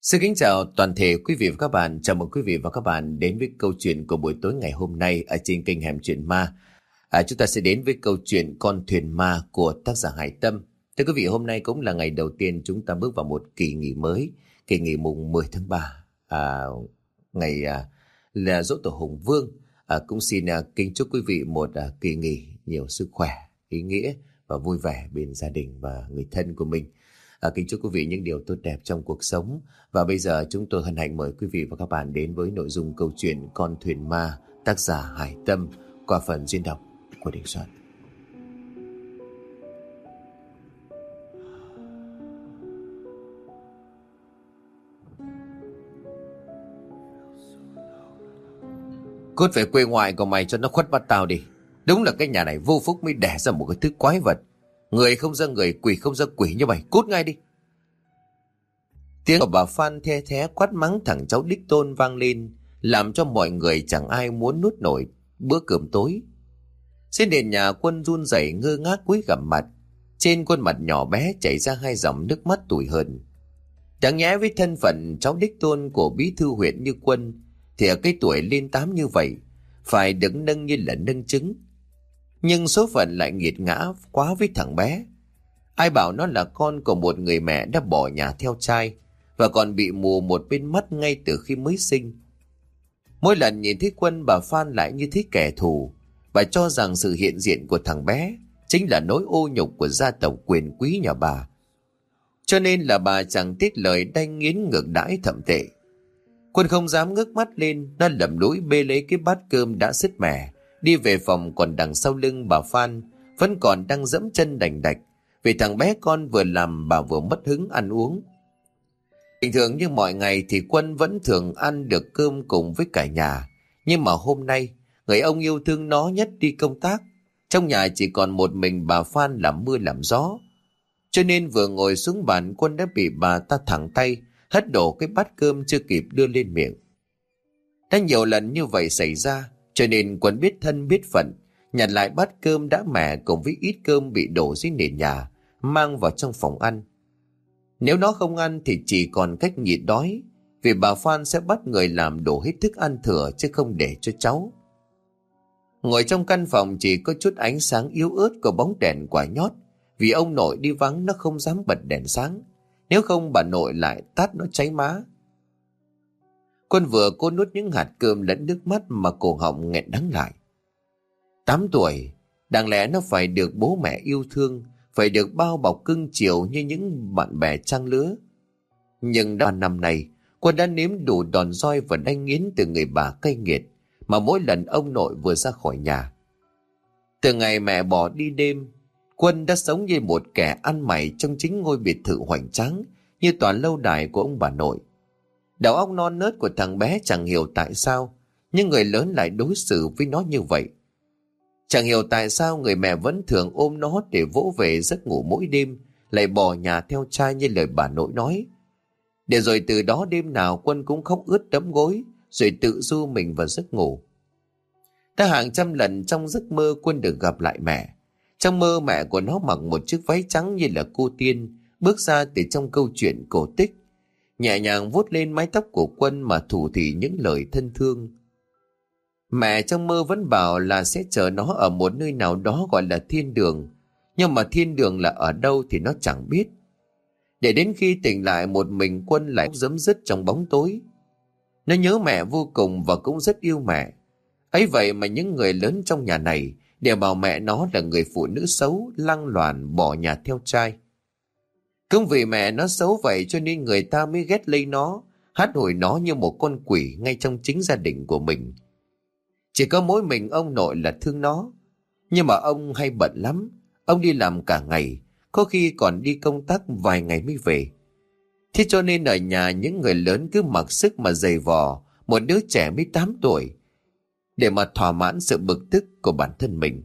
Xin kính chào toàn thể quý vị và các bạn. Chào mừng quý vị và các bạn đến với câu chuyện của buổi tối ngày hôm nay ở trên kênh Hẻm Chuyện Ma. Chúng ta sẽ đến với câu chuyện Con Thuyền Ma của tác giả Hải Tâm. Thưa quý vị, hôm nay cũng là ngày đầu tiên chúng ta bước vào một kỳ nghỉ mới, kỳ nghỉ mùng 10 tháng 3, ngày là Giỗ Tổ Hùng Vương. Cũng xin kính chúc quý vị một kỳ nghỉ nhiều sức khỏe, ý nghĩa và vui vẻ bên gia đình và người thân của mình. Kính chúc quý vị những điều tốt đẹp trong cuộc sống. Và bây giờ chúng tôi hân hạnh mời quý vị và các bạn đến với nội dung câu chuyện Con Thuyền Ma, tác giả Hải Tâm, qua phần diễn đọc của Đình Soạn. Cút về quê ngoại của mày cho nó khuất mắt tao đi. Đúng là cái nhà này vô phúc mới đẻ ra một cái thứ quái vật. Người không ra người, quỷ không ra quỷ như mày. Cút ngay đi. Tiếng của bà Phan the thé quát mắng thằng cháu đích tôn vang lên, làm cho mọi người chẳng ai muốn nuốt nổi bữa cơm tối. Trên nền nhà Quân run rẩy ngơ ngác cúi gằm mặt. Trên khuôn mặt nhỏ bé chảy ra hai dòng nước mắt tủi hờn. Đáng nhẽ với thân phận cháu đích tôn của bí thư huyện như Quân thì ở cái tuổi lên 8 như vậy phải được nâng như là nâng trứng. Nhưng số phận lại nghiệt ngã quá với thằng bé. Ai bảo nó là con của một người mẹ đã bỏ nhà theo trai và còn bị mù một bên mắt ngay từ khi mới sinh. Mỗi lần nhìn thấy Quân, bà Phan lại như thấy kẻ thù. Bà cho rằng sự hiện diện của thằng bé chính là nỗi ô nhục của gia tộc quyền quý nhà bà. Cho nên là bà chẳng tiếc lời đanh nghiến ngược đãi thậm tệ. Quân không dám ngước mắt lên, nó lầm lũi bê lấy cái bát cơm đã sứt mẻ, đi về phòng. Còn đằng sau lưng bà Phan vẫn còn đang dẫm chân đành đạch, vì thằng bé con vừa làm bà vừa mất hứng ăn uống. Bình thường như mọi ngày thì Quân vẫn thường ăn được cơm cùng với cả nhà. Nhưng mà hôm nay, người ông yêu thương nó nhất đi công tác. Trong nhà chỉ còn một mình bà Phan làm mưa làm gió. Cho nên vừa ngồi xuống bàn, Quân đã bị bà ta thẳng tay hất đổ cái bát cơm chưa kịp đưa lên miệng. Đã nhiều lần như vậy xảy ra, cho nên Quân biết thân biết phận, nhặt lại bát cơm đã mẻ cùng với ít cơm bị đổ dưới nền nhà, mang vào trong phòng ăn. Nếu nó không ăn thì chỉ còn cách nhịn đói, vì bà Phan sẽ bắt người làm đổ hết thức ăn thừa chứ không để cho cháu. Ngồi trong căn phòng chỉ có chút ánh sáng yếu ớt của bóng đèn quả nhót, vì ông nội đi vắng nó không dám bật đèn sáng, nếu không bà nội lại tát nó cháy má. Quân vừa cố nuốt những hạt cơm lẫn nước mắt mà cổ họng nghẹn đắng lại. 8 tuổi, đáng lẽ nó phải được bố mẹ yêu thương, phải được bao bọc cưng chiều như những bạn bè trang lứa. Nhưng đã 3 năm nay, Quân đã nếm đủ đòn roi và đanh nghiến từ người bà cay nghiệt mà mỗi lần ông nội vừa ra khỏi nhà. Từ ngày mẹ bỏ đi đêm, Quân đã sống như một kẻ ăn mày trong chính ngôi biệt thự hoành tráng như toàn lâu đài của ông bà nội. Đầu óc non nớt của thằng bé chẳng hiểu tại sao nhưng người lớn lại đối xử với nó như vậy. Chẳng hiểu tại sao người mẹ vẫn thường ôm nó để vỗ về giấc ngủ mỗi đêm, lại bỏ nhà theo trai như lời bà nội nói. Để rồi từ đó đêm nào Quân cũng khóc ướt đẫm gối, rồi tự du mình vào giấc ngủ. Đã hàng trăm lần trong giấc mơ Quân được gặp lại mẹ. Trong mơ mẹ của nó mặc một chiếc váy trắng như là cô tiên, bước ra từ trong câu chuyện cổ tích, nhẹ nhàng vuốt lên mái tóc của Quân mà thủ thỉ những lời thân thương. Mẹ trong mơ vẫn bảo là sẽ chờ nó ở một nơi nào đó gọi là thiên đường, nhưng mà thiên đường là ở đâu thì nó chẳng biết. Để đến khi tỉnh lại một mình, Quân lại giấm dứt trong bóng tối. Nó nhớ mẹ vô cùng và cũng rất yêu mẹ. Ấy vậy mà những người lớn trong nhà này đều bảo mẹ nó là người phụ nữ xấu, lăng loàn, bỏ nhà theo trai. Cũng vì mẹ nó xấu vậy cho nên người ta mới ghét lấy nó, hắt hủi nó như một con quỷ ngay trong chính gia đình của mình. Chỉ có mỗi mình ông nội là thương nó. Nhưng mà ông hay bận lắm. Ông đi làm cả ngày, có khi còn đi công tác vài ngày mới về. Thế cho nên ở nhà những người lớn cứ mặc sức mà giày vò một đứa trẻ mới 8 tuổi để mà thỏa mãn sự bực tức của bản thân mình.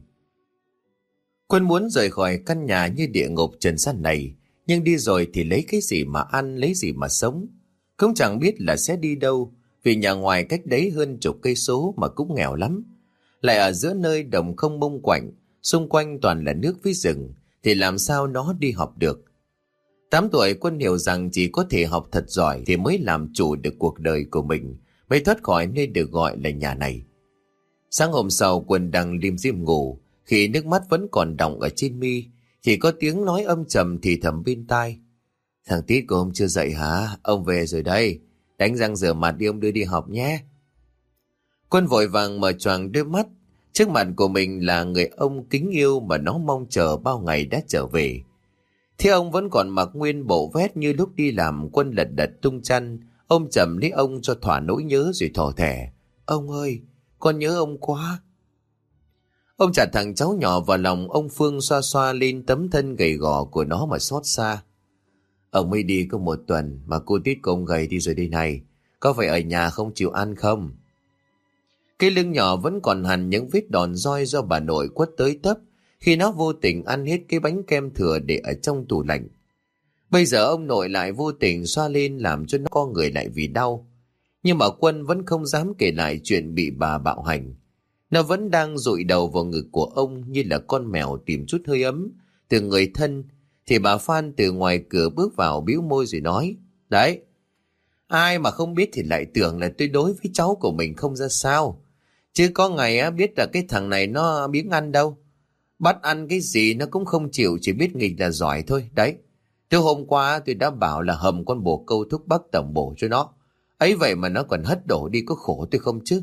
Quân muốn rời khỏi căn nhà như địa ngục trần gian này, nhưng đi rồi thì lấy cái gì mà ăn, lấy gì mà sống. Cũng chẳng biết là sẽ đi đâu, vì nhà ngoài cách đấy hơn chục cây số mà cũng nghèo lắm. Lại ở giữa nơi đồng không mông quạnh, xung quanh toàn là nước với rừng, thì làm sao nó đi học được. 8 tuổi Quân hiểu rằng chỉ có thể học thật giỏi thì mới làm chủ được cuộc đời của mình, mới thoát khỏi nơi được gọi là nhà này. Sáng hôm sau Quân đang lim dim ngủ, khi nước mắt vẫn còn đọng ở trên mi, thì có tiếng nói âm trầm thì thầm bên tai. Thằng Tít của ông chưa dậy hả? Ông về rồi đây. Đánh răng rửa mặt đi, ông đưa đi học nhé. Quân vội vàng mở choàng đôi mắt. Trước mặt của mình là người ông kính yêu mà nó mong chờ bao ngày đã trở về. Thế ông vẫn còn mặc nguyên bộ vest như lúc đi làm. Quân lật đật tung chăn, ôm chầm lấy ông cho thỏa nỗi nhớ rồi thỏ thẻ. Ông ơi, con nhớ ông quá. Ông chặt thằng cháu nhỏ vào lòng, ông Phương xoa xoa lên tấm thân gầy gò của nó mà xót xa. Ông mới đi có 1 tuần mà cô Tít của ông gầy đi rồi đây này. Có phải ở nhà không chịu ăn không? Cái lưng nhỏ vẫn còn hằn những vết đòn roi do bà nội quất tới tấp khi nó vô tình ăn hết cái bánh kem thừa để ở trong tủ lạnh. Bây giờ ông nội lại vô tình xoa lên làm cho nó co người lại vì đau. Nhưng mà Quân vẫn không dám kể lại chuyện bị bà bạo hành. Nó vẫn đang dụi đầu vào ngực của ông như là con mèo tìm chút hơi ấm từ người thân. Thì bà Phan từ ngoài cửa bước vào bĩu môi rồi nói. Đấy, ai mà không biết thì lại tưởng là tôi đối với cháu của mình không ra sao. Chứ có ngày á biết là cái thằng này nó biếng ăn đâu. Bắt ăn cái gì nó cũng không chịu, chỉ biết nghịch là giỏi thôi. Đấy, từ hôm qua tôi đã bảo là hầm con bồ câu thuốc bắc tẩm bổ cho nó. Ấy vậy mà nó còn hất đổ đi, có khổ tôi không chứ.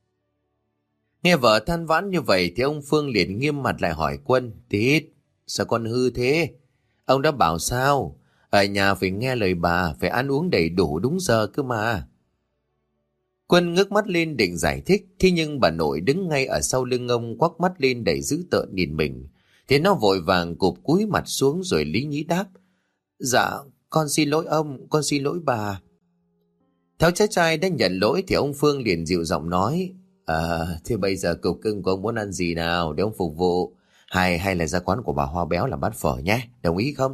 Nghe vợ than vãn như vậy thì ông Phương liền nghiêm mặt lại hỏi Quân. Tít, sao con hư thế? Ông đã bảo sao? Ở nhà phải nghe lời bà, phải ăn uống đầy đủ đúng giờ cơ mà. Quân ngước mắt lên định giải thích, thế nhưng bà nội đứng ngay ở sau lưng ông quắc mắt lên đầy dữ tợn nhìn mình. Thế nó vội vàng cụp cúi mặt xuống rồi lý nhí đáp. Dạ, con xin lỗi ông, con xin lỗi bà. Theo cháu trai đã nhận lỗi thì ông Phương liền dịu giọng nói. Thế bây giờ cục cưng của ông muốn ăn gì nào để ông phục vụ? Hay là ra quán của bà Hoa Béo làm bát phở nhé, đồng ý không?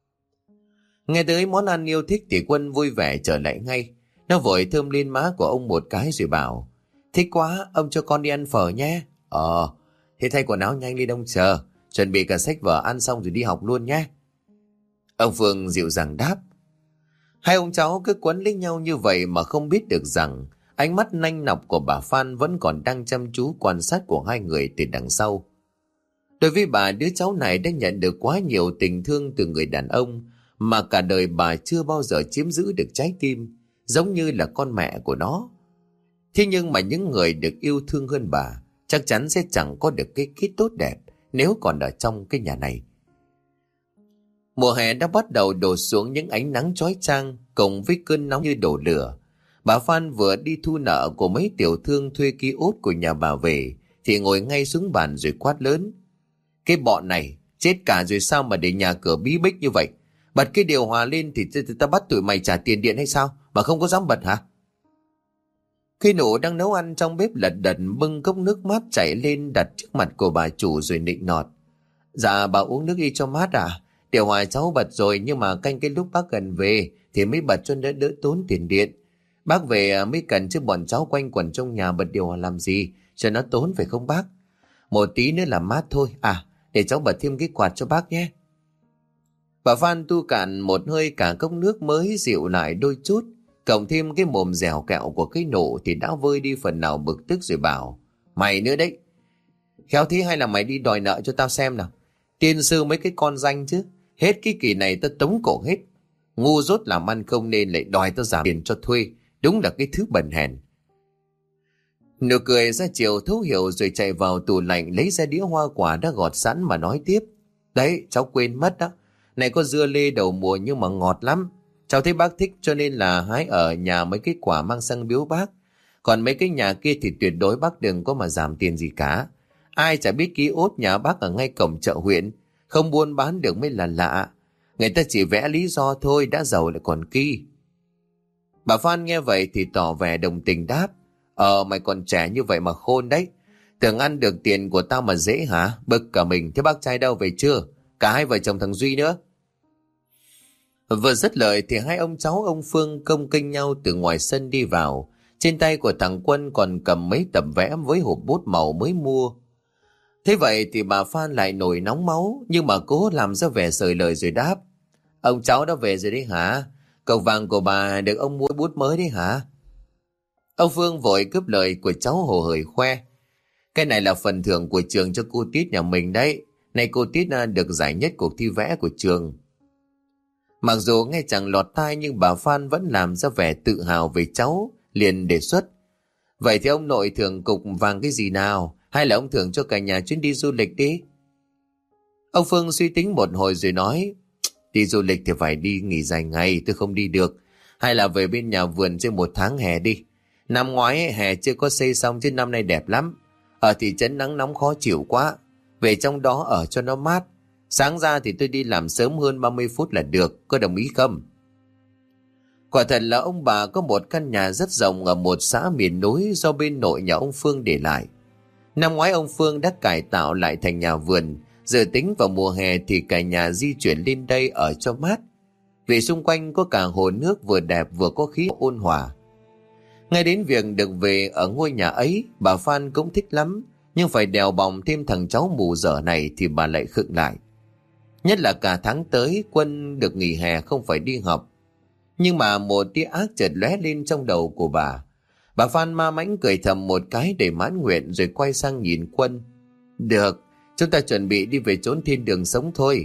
Nghe tới món ăn yêu thích thì Quân vui vẻ trở lại ngay. Nó vội thơm lên má của ông một cái rồi bảo. Thích quá, ông cho con đi ăn phở nhé. Thế thay quần áo nhanh đi đông chờ. Chuẩn bị cả sách vở ăn xong rồi đi học luôn nhé. Ông Phương dịu dàng đáp. Hai ông cháu cứ quấn lấy nhau như vậy mà không biết được rằng ánh mắt nanh nọc của bà Phan vẫn còn đang chăm chú quan sát của hai người từ đằng sau. Đối với bà, đứa cháu này đã nhận được quá nhiều tình thương từ người đàn ông mà cả đời bà chưa bao giờ chiếm giữ được trái tim, giống như là con mẹ của nó. Thế nhưng mà những người được yêu thương hơn bà chắc chắn sẽ chẳng có được cái kết tốt đẹp nếu còn ở trong cái nhà này. Mùa hè đã bắt đầu đổ xuống những ánh nắng chói chang cùng với cơn nóng như đổ lửa. Bà Phan vừa đi thu nợ của mấy tiểu thương thuê ký ốt của nhà bà về thì ngồi ngay xuống bàn rồi quát lớn. Cái bọn này chết cả rồi sao mà để nhà cửa bí bích như vậy? Bật cái điều hòa lên thì ta bắt tụi mày trả tiền điện hay sao mà không có dám bật hả? Khi nụ đang nấu ăn trong bếp lật đật bưng cốc nước mát chảy lên đặt trước mặt của bà chủ rồi nịnh nọt. Dạ bà uống nước đi cho mát à? Điều hòa cháu bật rồi nhưng mà canh cái lúc bác gần về thì mới bật cho đỡ tốn tiền điện. Bác về mới cần chứ bọn cháu quanh quẩn trong nhà bật điều hòa làm gì cho nó tốn phải không bác? Một tí nữa là mát thôi. Để cháu bật thêm cái quạt cho bác nhé. Bà Phan tu cạn một hơi cả cốc nước mới dịu lại đôi chút, cộng thêm cái mồm dẻo kẹo của cái nụ thì đã vơi đi phần nào bực tức rồi bảo. Mày nữa đấy. Khéo thế hay là mày đi đòi nợ cho tao xem nào. Tiên sư mấy cái con danh chứ. Hết cái kỳ này tao tống cổ hết. Ngu dốt làm ăn không nên lại đòi tao giảm tiền cho thuê. Đúng là cái thứ bẩn hèn. Nụ cười ra chiều thấu hiểu rồi chạy vào tủ lạnh lấy ra đĩa hoa quả đã gọt sẵn mà nói tiếp. Đấy, cháu quên mất đó. Này có dưa lê đầu mùa nhưng mà ngọt lắm. Cháu thấy bác thích cho nên là hái ở nhà mấy cái quả mang sang biếu bác. Còn mấy cái nhà kia thì tuyệt đối bác đừng có mà giảm tiền gì cả. Ai chả biết ký ốt nhà bác ở ngay cổng chợ huyện. Không buôn bán được mới là lạ. Người ta chỉ vẽ lý do thôi, đã giàu lại còn kỳ. Bà Phan nghe vậy thì tỏ vẻ đồng tình đáp. Mày còn trẻ như vậy mà khôn đấy. Tưởng ăn được tiền của tao mà dễ hả? Bực cả mình. Thế bác trai đâu về chưa? Cả hai vợ chồng thằng Duy nữa. Vừa dứt lời thì hai ông cháu ông Phương công kênh nhau từ ngoài sân đi vào. Trên tay của thằng Quân còn cầm mấy tập vẽ với hộp bút màu mới mua. Thế vậy thì bà Phan lại nổi nóng máu nhưng mà cố làm ra vẻ sời lời rồi đáp. Ông cháu đã về rồi đấy hả? Cầu vàng của bà được ông mua bút mới đấy hả? Ông Phương vội cướp lời của cháu hồ hởi khoe. Cái này là phần thưởng của trường cho cô Tít nhà mình đấy. Này cô Tít được giải nhất cuộc thi vẽ của trường. Mặc dù nghe chẳng lọt tai nhưng bà Phan vẫn làm ra vẻ tự hào về cháu, liền đề xuất. Vậy thì ông nội thưởng cục vàng cái gì nào? Hay là ông thưởng cho cả nhà chuyến đi du lịch đi? Ông Phương suy tính một hồi rồi nói. Đi du lịch thì phải đi nghỉ dài ngày, tôi không đi được. Hay là về bên nhà vườn chơi một tháng hè đi. Năm ngoái hè chưa có xây xong chứ năm nay đẹp lắm. Ở thị trấn nắng nóng khó chịu quá. Về trong đó ở cho nó mát. Sáng ra thì tôi đi làm sớm hơn 30 phút là được, có đồng ý không? Quả thật là ông bà có một căn nhà rất rộng ở một xã miền núi do bên nội nhà ông Phương để lại. Năm ngoái ông Phương đã cải tạo lại thành nhà vườn, giờ tính vào mùa hè thì cả nhà di chuyển lên đây ở cho mát. Vì xung quanh có cả hồ nước vừa đẹp vừa có khí ôn hòa. Ngay đến việc được về ở ngôi nhà ấy, bà Phan cũng thích lắm, nhưng phải đèo bòng thêm thằng cháu mù dở này thì bà lại khựng lại. Nhất là cả tháng tới Quân được nghỉ hè không phải đi học. Nhưng mà một tia ác chợt lóe lên trong đầu của bà. Bà Phan ma mãnh cười thầm một cái để mãn nguyện rồi quay sang nhìn Quân. Được, chúng ta chuẩn bị đi về chốn thiên đường sống thôi.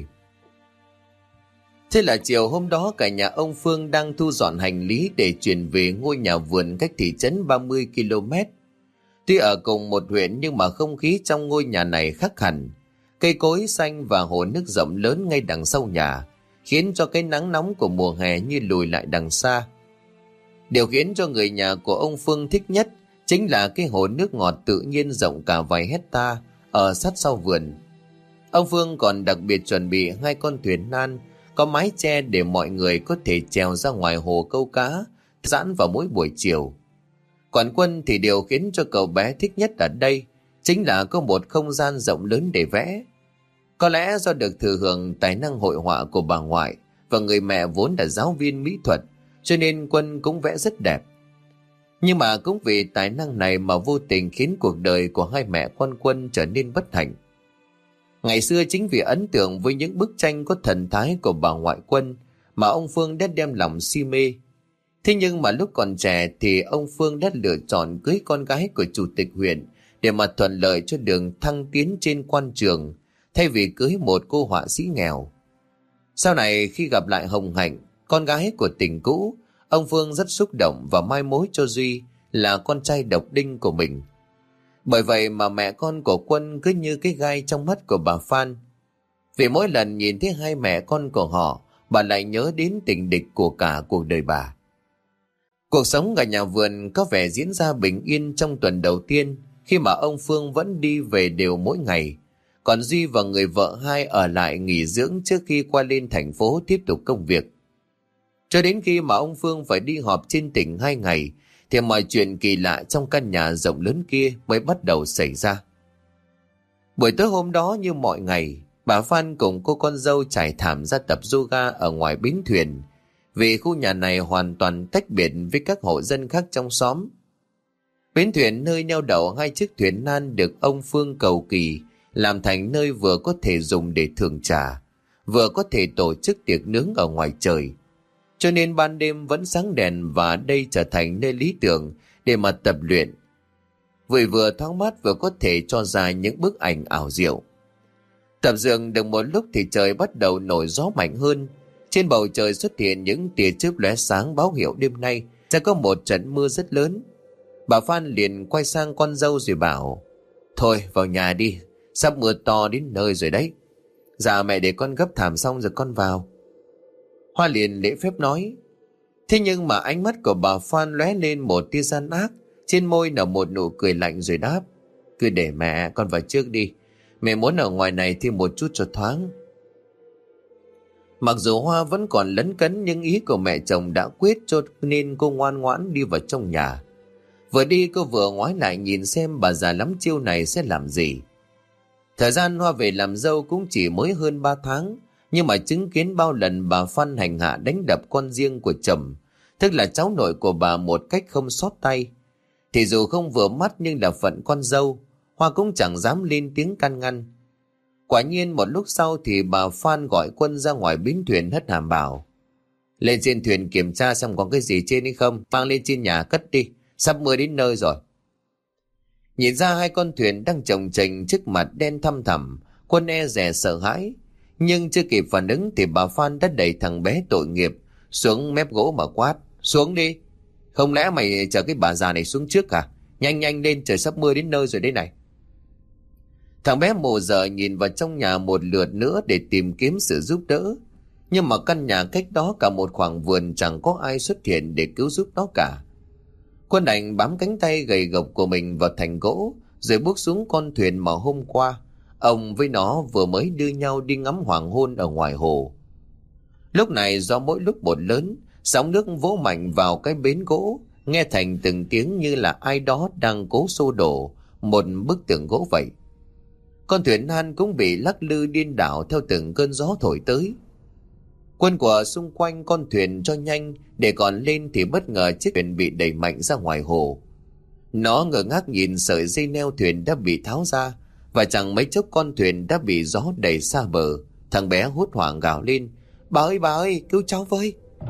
Thế là chiều hôm đó cả nhà ông Phương đang thu dọn hành lý để chuyển về ngôi nhà vườn cách thị trấn 30 km. Tuy ở cùng một huyện nhưng mà không khí trong ngôi nhà này khác hẳn. Cây cối xanh và hồ nước rộng lớn ngay đằng sau nhà, khiến cho cái nắng nóng của mùa hè như lùi lại đằng xa. Điều khiến cho người nhà của ông Phương thích nhất chính là cái hồ nước ngọt tự nhiên rộng cả vài hecta ở sát sau vườn. Ông Phương còn đặc biệt chuẩn bị 2 con thuyền nan có mái che để mọi người có thể trèo ra ngoài hồ câu cá, giãn vào mỗi buổi chiều. Còn Quân thì điều khiến cho cậu bé thích nhất ở đây chính là có một không gian rộng lớn để vẽ. Có lẽ do được thừa hưởng tài năng hội họa của bà ngoại và người mẹ vốn là giáo viên mỹ thuật, cho nên Quân cũng vẽ rất đẹp. Nhưng mà cũng vì tài năng này mà vô tình khiến cuộc đời của hai mẹ con Quân trở nên bất hạnh. Ngày xưa chính vì ấn tượng với những bức tranh có thần thái của bà ngoại Quân mà ông Phương đã đem lòng si mê. Thế nhưng mà lúc còn trẻ thì ông Phương đã lựa chọn cưới con gái của chủ tịch huyện để mà thuận lợi cho đường thăng tiến trên quan trường, thay vì cưới một cô họa sĩ nghèo. Sau này khi gặp lại Hồng Hạnh, con gái của tình cũ, ông Phương rất xúc động và mai mối cho Duy là con trai độc đinh của mình. Bởi vậy mà mẹ con của Quân cứ như cái gai trong mắt của bà Phan. Vì mỗi lần nhìn thấy hai mẹ con của họ, bà lại nhớ đến tình địch của cả cuộc đời bà. Cuộc sống ở nhà vườn có vẻ diễn ra bình yên trong tuần đầu tiên, khi mà ông Phương vẫn đi về đều mỗi ngày, còn Duy và người vợ hai ở lại nghỉ dưỡng trước khi qua lên thành phố tiếp tục công việc. Cho đến khi mà ông Phương phải đi họp trên tỉnh 2 ngày, thì mọi chuyện kỳ lạ trong căn nhà rộng lớn kia mới bắt đầu xảy ra. Buổi tối hôm đó như mọi ngày, bà Phan cùng cô con dâu trải thảm ra tập yoga ở ngoài bến thuyền, vì khu nhà này hoàn toàn tách biệt với các hộ dân khác trong xóm. Bến thuyền nơi neo đậu 2 chiếc thuyền nan được ông Phương cầu kỳ làm thành nơi vừa có thể dùng để thưởng trà, vừa có thể tổ chức tiệc nướng ở ngoài trời. Cho nên ban đêm vẫn sáng đèn và đây trở thành nơi lý tưởng để mà tập luyện. Vừa thoáng mát vừa có thể cho ra những bức ảnh ảo diệu. Tập dượt được một lúc thì trời bắt đầu nổi gió mạnh hơn. Trên bầu trời xuất hiện những tia chớp lóe sáng báo hiệu đêm nay sẽ có một trận mưa rất lớn. Bà Phan liền quay sang con dâu rồi bảo: Thôi vào nhà đi, sắp mưa to đến nơi rồi đấy. Dạ mẹ để con gấp thảm xong rồi con vào. Hoa liền lễ phép nói. Thế nhưng mà ánh mắt của bà Phan lóe lên một tia gian ác, trên môi nở một nụ cười lạnh rồi đáp: Cứ để mẹ, con vào trước đi. Mẹ muốn ở ngoài này thêm một chút cho thoáng. Mặc dù Hoa vẫn còn lấn cấn nhưng ý của mẹ chồng đã quyết, cho nên cô ngoan ngoãn đi vào trong nhà. Vừa đi cô vừa ngoái lại nhìn xem bà già lắm chiêu này sẽ làm gì. Thời gian Hoa về làm dâu cũng chỉ mới hơn 3 tháng, nhưng mà chứng kiến bao lần bà Phan hành hạ đánh đập con riêng của chồng, tức là cháu nội của bà một cách không xót tay, thì dù không vừa mắt nhưng là phận con dâu, Hoa cũng chẳng dám lên tiếng can ngăn. Quả nhiên một lúc sau thì bà Phan gọi Quân ra ngoài bến thuyền hất hàm bảo: lên trên thuyền kiểm tra xem có cái gì trên hay không, mang lên trên nhà cất đi, sắp mưa đến nơi rồi. Nhìn ra hai con thuyền đang chồng chành trước mặt đen thăm thẳm, Quân e dè sợ hãi. Nhưng chưa kịp phản ứng thì bà Phan đã đẩy thằng bé tội nghiệp xuống mép gỗ mà quát: xuống đi, không lẽ mày chờ cái bà già này xuống trước à? Nhanh nhanh lên, trời sắp mưa đến nơi rồi đây này. Thằng bé mồ dở nhìn vào trong nhà một lượt nữa để tìm kiếm sự giúp đỡ, nhưng mà căn nhà cách đó cả một khoảng vườn chẳng có ai xuất hiện để cứu giúp nó cả. Quân đành bám cánh tay gầy gộc của mình vào thành gỗ rồi bước xuống con thuyền mà hôm qua ông với nó vừa mới đưa nhau đi ngắm hoàng hôn ở ngoài hồ. Lúc này gió mỗi lúc một lớn, sóng nước vỗ mạnh vào cái bến gỗ, nghe thành từng tiếng như là ai đó đang cố xô đổ một bức tường gỗ vậy. Con thuyền nan cũng bị lắc lư điên đảo theo từng cơn gió thổi tới. Quân của xung quanh con thuyền cho nhanh để còn lên thì bất ngờ chiếc thuyền bị đẩy mạnh ra ngoài hồ. Nó ngơ ngác nhìn sợi dây neo thuyền đã bị tháo ra, và chẳng mấy chốc con thuyền đã bị gió đẩy xa bờ. Thằng bé hốt hoảng gào lên: bà ơi, cứu cháu với!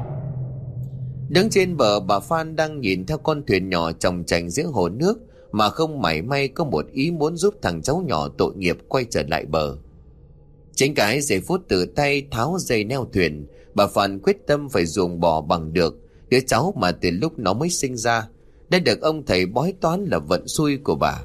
Đứng trên bờ, bà Phan đang nhìn theo con thuyền nhỏ chồng chành giữa hồ nước mà không mảy may có một ý muốn giúp thằng cháu nhỏ tội nghiệp quay trở lại bờ. Chính cái giây phút tự tay tháo dây neo thuyền, bà Phan quyết tâm phải ruồng bỏ bằng được đứa cháu mà từ lúc nó mới sinh ra đã được ông thầy bói toán là vận xui của bà.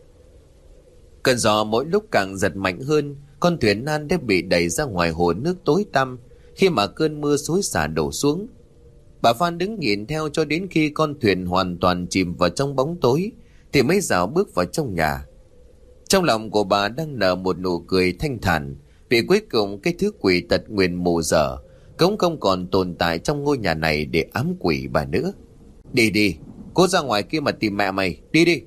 Cơn gió mỗi lúc càng giật mạnh hơn, con thuyền nan đã bị đẩy ra ngoài hồ nước tối tăm khi mà cơn mưa xối xả đổ xuống. Bà Phan đứng nhìn theo cho đến khi con thuyền hoàn toàn chìm vào trong bóng tối thì mới dạo bước vào trong nhà. Trong lòng của bà đang nở một nụ cười thanh thản, vì cuối cùng cái thứ quỷ tật nguyền mù dở cũng không còn tồn tại trong ngôi nhà này để ám quỷ bà nữa. Đi đi, cố ra ngoài kia mà tìm mẹ mày, đi đi.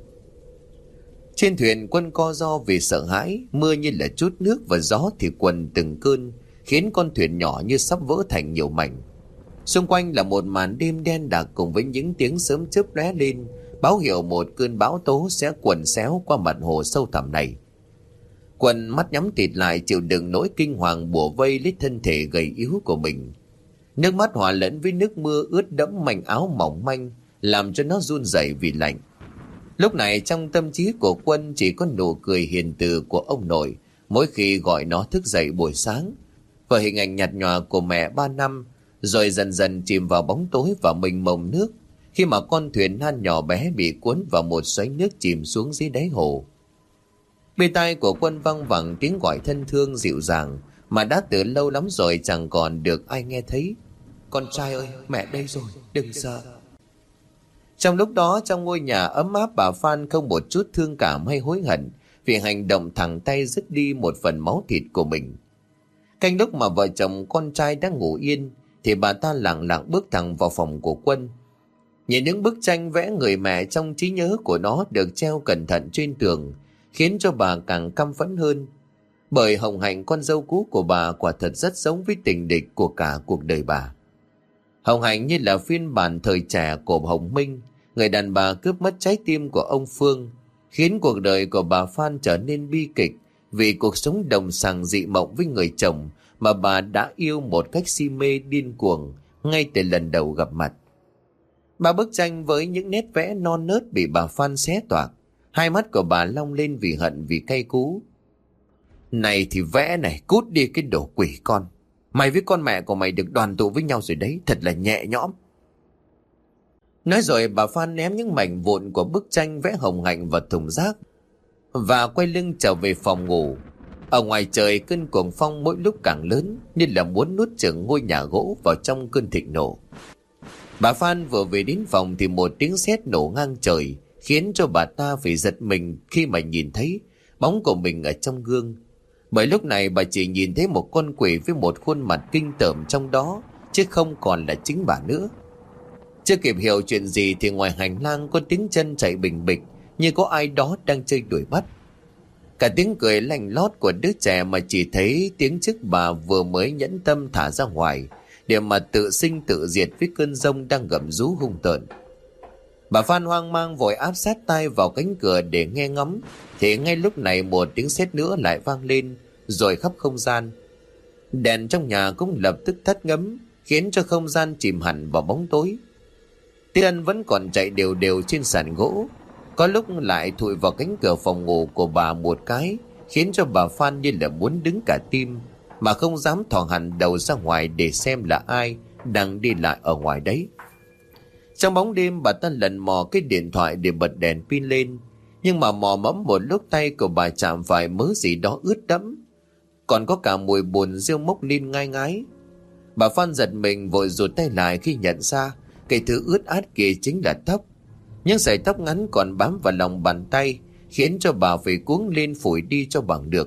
Trên thuyền Quân co ro vì sợ hãi, mưa như là trút nước và gió thì quần từng cơn, khiến con thuyền nhỏ như sắp vỡ thành nhiều mảnh. Xung quanh là một màn đêm đen đặc cùng với những tiếng sớm chớp lóe lên, báo hiệu một cơn bão tố sẽ quần xéo qua mặt hồ sâu thẳm này. Quân mắt nhắm tịt lại chịu đựng nỗi kinh hoàng bủa vây lấy thân thể gầy yếu của mình. Nước mắt hòa lẫn với nước mưa ướt đẫm mảnh áo mỏng manh, làm cho nó run rẩy vì lạnh. Lúc này trong tâm trí của Quân chỉ có nụ cười hiền từ của ông nội mỗi khi gọi nó thức dậy buổi sáng, và hình ảnh nhạt nhòa của mẹ 3 năm, rồi dần dần chìm vào bóng tối và mênh mông nước khi mà con thuyền nan nhỏ bé bị cuốn vào một xoáy nước chìm xuống dưới đáy hồ. Bên tai của Quân văng vẳng tiếng gọi thân thương dịu dàng mà đã từ lâu lắm rồi chẳng còn được ai nghe thấy: con trai ơi, mẹ đây rồi, đừng sợ. Trong lúc đó, trong ngôi nhà ấm áp, bà Phan không một chút thương cảm hay hối hận vì hành động thẳng tay dứt đi một phần máu thịt của mình. Canh lúc mà vợ chồng con trai đang ngủ yên thì bà ta lặng lặng bước thẳng vào phòng của Quân. Nhìn những bức tranh vẽ người mẹ trong trí nhớ của nó được treo cẩn thận trên tường khiến cho bà càng căm phẫn hơn. Bởi Hồng Hạnh, con dâu cũ của bà, quả thật rất giống với tình địch của cả cuộc đời bà. Hồng Hạnh như là phiên bản thời trẻ của Hồng Minh, người đàn bà cướp mất trái tim của ông Phương, khiến cuộc đời của bà Phan trở nên bi kịch vì cuộc sống đồng sàng dị mộng với người chồng mà bà đã yêu một cách si mê điên cuồng ngay từ lần đầu gặp mặt. Ba bức tranh với những nét vẽ non nớt bị bà Phan xé toạc, hai mắt của bà long lên vì hận, vì cay cú. Này thì vẽ này, cút đi cái đồ quỷ con. Mày với con mẹ của mày được đoàn tụ với nhau rồi đấy, thật là nhẹ nhõm. Nói rồi bà Phan ném những mảnh vụn của bức tranh vẽ Hồng Hạnh vào thùng rác và quay lưng trở về phòng ngủ. Ở ngoài trời, cơn cuồng phong mỗi lúc càng lớn nên là muốn nuốt chửng ngôi nhà gỗ vào trong cơn thịnh nộ. Bà Phan vừa về đến phòng thì một tiếng sét nổ ngang trời khiến cho bà ta phải giật mình khi mà nhìn thấy bóng của mình ở trong gương. Bởi lúc này bà chỉ nhìn thấy một con quỷ với một khuôn mặt kinh tởm trong đó, chứ không còn là chính bà nữa. Chưa kịp hiểu chuyện gì thì ngoài hành lang có tiếng chân chạy bình bịch như có ai đó đang chơi đuổi bắt. Cả tiếng cười lành lót của đứa trẻ mà chỉ thấy tiếng trước bà vừa mới nhẫn tâm thả ra ngoài để mà tự sinh tự diệt với cơn giông đang gầm rú hung tợn. Bà Phan hoang mang vội áp sát tai vào cánh cửa để nghe ngóng, thì ngay lúc này một tiếng sét nữa lại vang lên, rồi khắp không gian. Đèn trong nhà cũng lập tức tắt ngấm, khiến cho không gian chìm hẳn vào bóng tối. Tiếng Ân vẫn còn chạy đều đều trên sàn gỗ, có lúc lại thụi vào cánh cửa phòng ngủ của bà một cái, khiến cho bà Phan như là muốn đứng cả tim, mà không dám thò hẳn đầu ra ngoài để xem là ai đang đi lại ở ngoài đấy. Trong bóng đêm, bà ta lần mò cái điện thoại để bật đèn pin lên, nhưng mà mò mẫm một lúc tay của bà chạm phải mớ gì đó ướt đẫm, còn có cả mùi bùn rêu mốc lên ngai ngái. Bà Phan giật mình vội rụt tay lại khi nhận ra cái thứ ướt át kia chính là tóc. Những sợi tóc ngắn còn bám vào lòng bàn tay, khiến cho bà phải cuống lên phủi đi cho bằng được.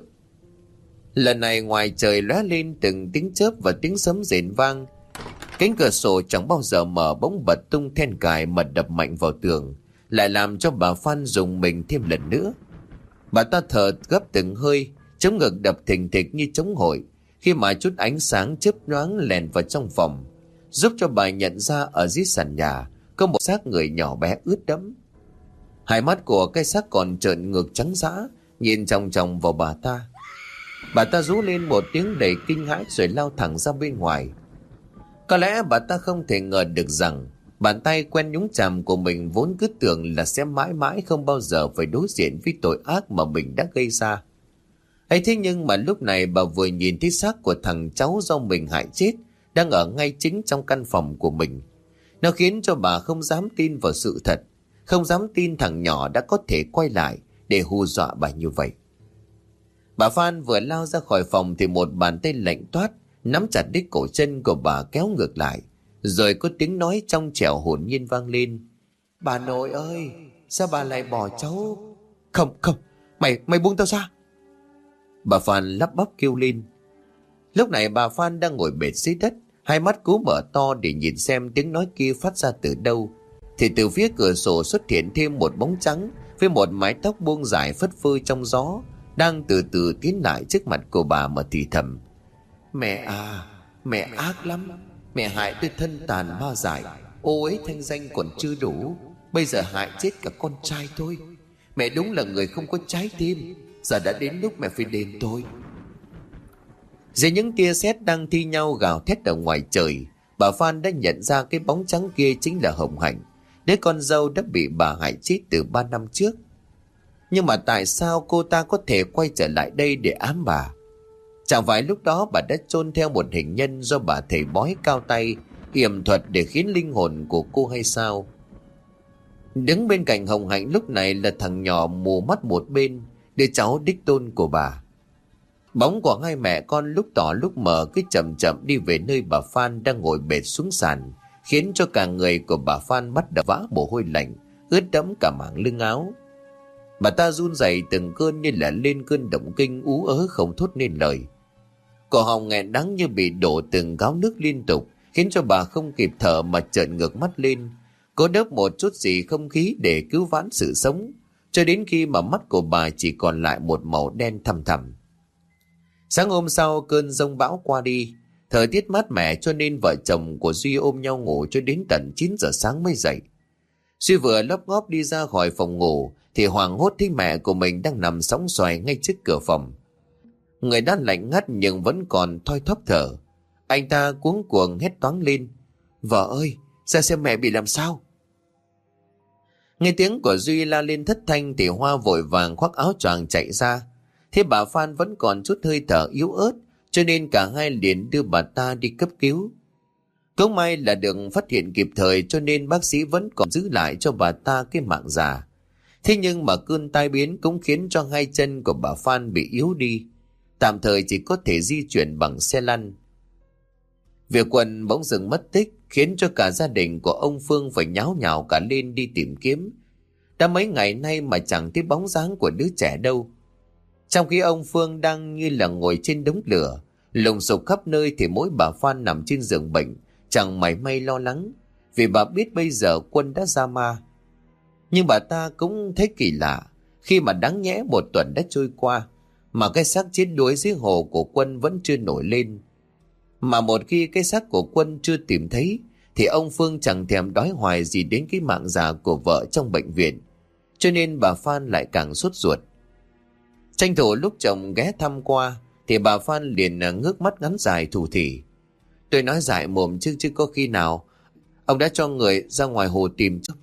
Lần này ngoài trời lóe lên từng tiếng chớp và tiếng sấm rền vang. Cánh cửa sổ chẳng bao giờ mở bỗng bật tung then cài mật đập mạnh vào tường, lại làm cho bà Phan rùng mình thêm lần nữa. Bà ta thở gấp từng hơi, chống ngực đập thình thịch như trống hội, khi mà chút ánh sáng chớp nhoáng lèn vào trong phòng, giúp cho bà nhận ra ở dưới sàn nhà có một xác người nhỏ bé ướt đẫm. Hai mắt của cái xác còn trợn ngược trắng dã, nhìn chòng chòng vào bà ta. Bà ta rú lên một tiếng đầy kinh hãi rồi lao thẳng ra bên ngoài. Có lẽ bà ta không thể ngờ được rằng bàn tay quen nhúng chàm của mình vốn cứ tưởng là sẽ mãi mãi không bao giờ phải đối diện với tội ác mà mình đã gây ra. Ấy thế nhưng mà lúc này bà vừa nhìn thấy xác của thằng cháu do mình hại chết đang ở ngay chính trong căn phòng của mình. Nó khiến cho bà không dám tin vào sự thật, không dám tin thằng nhỏ đã có thể quay lại để hù dọa bà như vậy. Bà Phan vừa lao ra khỏi phòng thì một bàn tay lạnh toát nắm chặt đích cổ chân của bà kéo ngược lại, rồi có tiếng nói trong trẻo hồn nhiên vang lên: "Bà nội ơi, sao bà lại bỏ cháu?" Không, mày buông tao ra!" Bà Phan lắp bắp kêu lên. Lúc này bà Phan đang ngồi bệt dưới đất, hai mắt cố mở to để nhìn xem tiếng nói kia phát ra từ đâu, thì từ phía cửa sổ xuất hiện thêm một bóng trắng với một mái tóc buông dài phất phơ trong gió, đang từ từ tiến lại trước mặt của bà mà thì thầm: "Mẹ à, mẹ ác lắm, mẹ hại tôi thân tàn ma dại, ô ấy thanh danh còn chưa đủ, bây giờ hại chết cả con trai tôi. Mẹ đúng là người không có trái tim, giờ đã đến lúc mẹ phải đền tôi." Dưới những tia sét đang thi nhau gào thét ở ngoài trời, bà Phan đã nhận ra cái bóng trắng kia chính là Hồng Hạnh, đứa con dâu đã bị bà hại chết từ 3 năm trước. Nhưng mà tại sao cô ta có thể quay trở lại đây để ám bà? Chẳng phải lúc đó bà đã chôn theo một hình nhân do bà thầy bói cao tay yểm thuật để khiến linh hồn của cô hay sao? Đứng bên cạnh Hồng Hạnh lúc này là thằng nhỏ mù mắt một bên, đứa cháu đích tôn của bà. Bóng của hai mẹ con lúc tỏ lúc mờ cứ chậm chậm đi về nơi bà Phan đang ngồi bệt xuống sàn, khiến cho cả người của bà Phan bắt đầu vã mồ hôi lạnh, ướt đẫm cả mảng lưng áo. Bà ta run rẩy từng cơn như là lên cơn động kinh, ú ớ không thốt nên lời. Cổ họng nghẹn đắng như bị đổ từng gáo nước liên tục, khiến cho bà không kịp thở mà trợn ngược mắt lên, cố đớp một chút gì không khí để cứu vãn sự sống, cho đến khi mà mắt của bà chỉ còn lại một màu đen thăm thẳm. Sáng hôm sau, cơn giông bão qua đi, thời tiết mát mẻ cho nên vợ chồng của Duy ôm nhau ngủ cho đến tận 9 giờ sáng mới dậy. Duy vừa lấp ngóp đi ra khỏi phòng ngủ thì hoảng hốt thấy mẹ của mình đang nằm sóng xoài ngay trước cửa phòng. Người đã lạnh ngắt nhưng vẫn còn thoi thóp thở. Anh ta cuống cuồng hét toáng lên: "Vợ ơi, ra xem mẹ bị làm sao!" Nghe tiếng của Duy la lên thất thanh thì Hoa vội vàng khoác áo choàng chạy ra. Thế bà Phan vẫn còn chút hơi thở yếu ớt, cho nên cả hai liền đưa bà ta đi cấp cứu. Cũng may là được phát hiện kịp thời, cho nên bác sĩ vẫn còn giữ lại cho bà ta cái mạng già. Thế nhưng mà cơn tai biến cũng khiến cho hai chân của bà Phan bị yếu đi, tạm thời chỉ có thể di chuyển bằng xe lăn. Việc Quân bỗng dừng mất tích khiến cho cả gia đình của ông Phương phải nháo nhào cả lên đi tìm kiếm. Đã mấy ngày nay mà chẳng thấy bóng dáng của đứa trẻ đâu. Trong khi ông Phương đang như là ngồi trên đống lửa, lùng sục khắp nơi, thì mỗi bà Phan nằm trên giường bệnh, chẳng mảy may lo lắng, vì bà biết bây giờ Quân đã ra ma. Nhưng bà ta cũng thấy kỳ lạ, khi mà đáng nhẽ một tuần đã trôi qua, mà cái xác chết đuối dưới hồ của Quân vẫn chưa nổi lên. Mà một khi cái xác của Quân chưa tìm thấy, thì ông Phương chẳng thèm đói hoài gì đến cái mạng già của vợ trong bệnh viện. Cho nên bà Phan lại càng sốt ruột. Tranh thủ lúc chồng ghé thăm qua thì bà Phan liền ngước mắt ngắn dài thủ thỉ. Tôi nói dại mồm chứ có khi nào ông đã cho người ra ngoài hồ tìm chứ?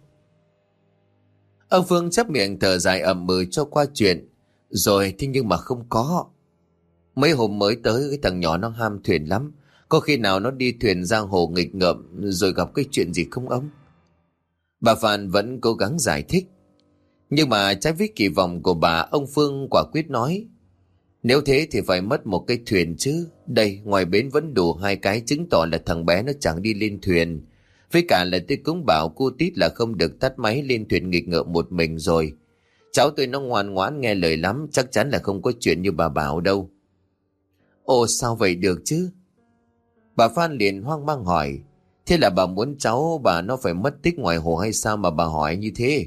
Ông Phương chép miệng thở dài ậm ừ cho qua chuyện. Rồi thế nhưng mà không có. Mấy hôm mới tới cái thằng nhỏ nó ham thuyền lắm. Có khi nào nó đi thuyền giang hồ nghịch ngợm rồi gặp cái chuyện gì không ông? Bà Phan vẫn cố gắng giải thích. Nhưng mà trái với kỳ vọng của bà, ông Phương quả quyết nói. Nếu thế thì phải mất một cái thuyền chứ. Đây ngoài bến vẫn đủ 2 cái, chứng tỏ là thằng bé nó chẳng đi lên thuyền. Với cả là tôi cũng bảo cô Tít là không được tắt máy lên thuyền nghịch ngợm một mình rồi. Cháu tôi nó ngoan ngoãn nghe lời lắm, chắc chắn là không có chuyện như bà bảo đâu. Ồ sao vậy được chứ? Bà Phan liền hoang mang hỏi. Thế là bà muốn cháu bà nó phải mất tích ngoài hồ hay sao mà bà hỏi như thế?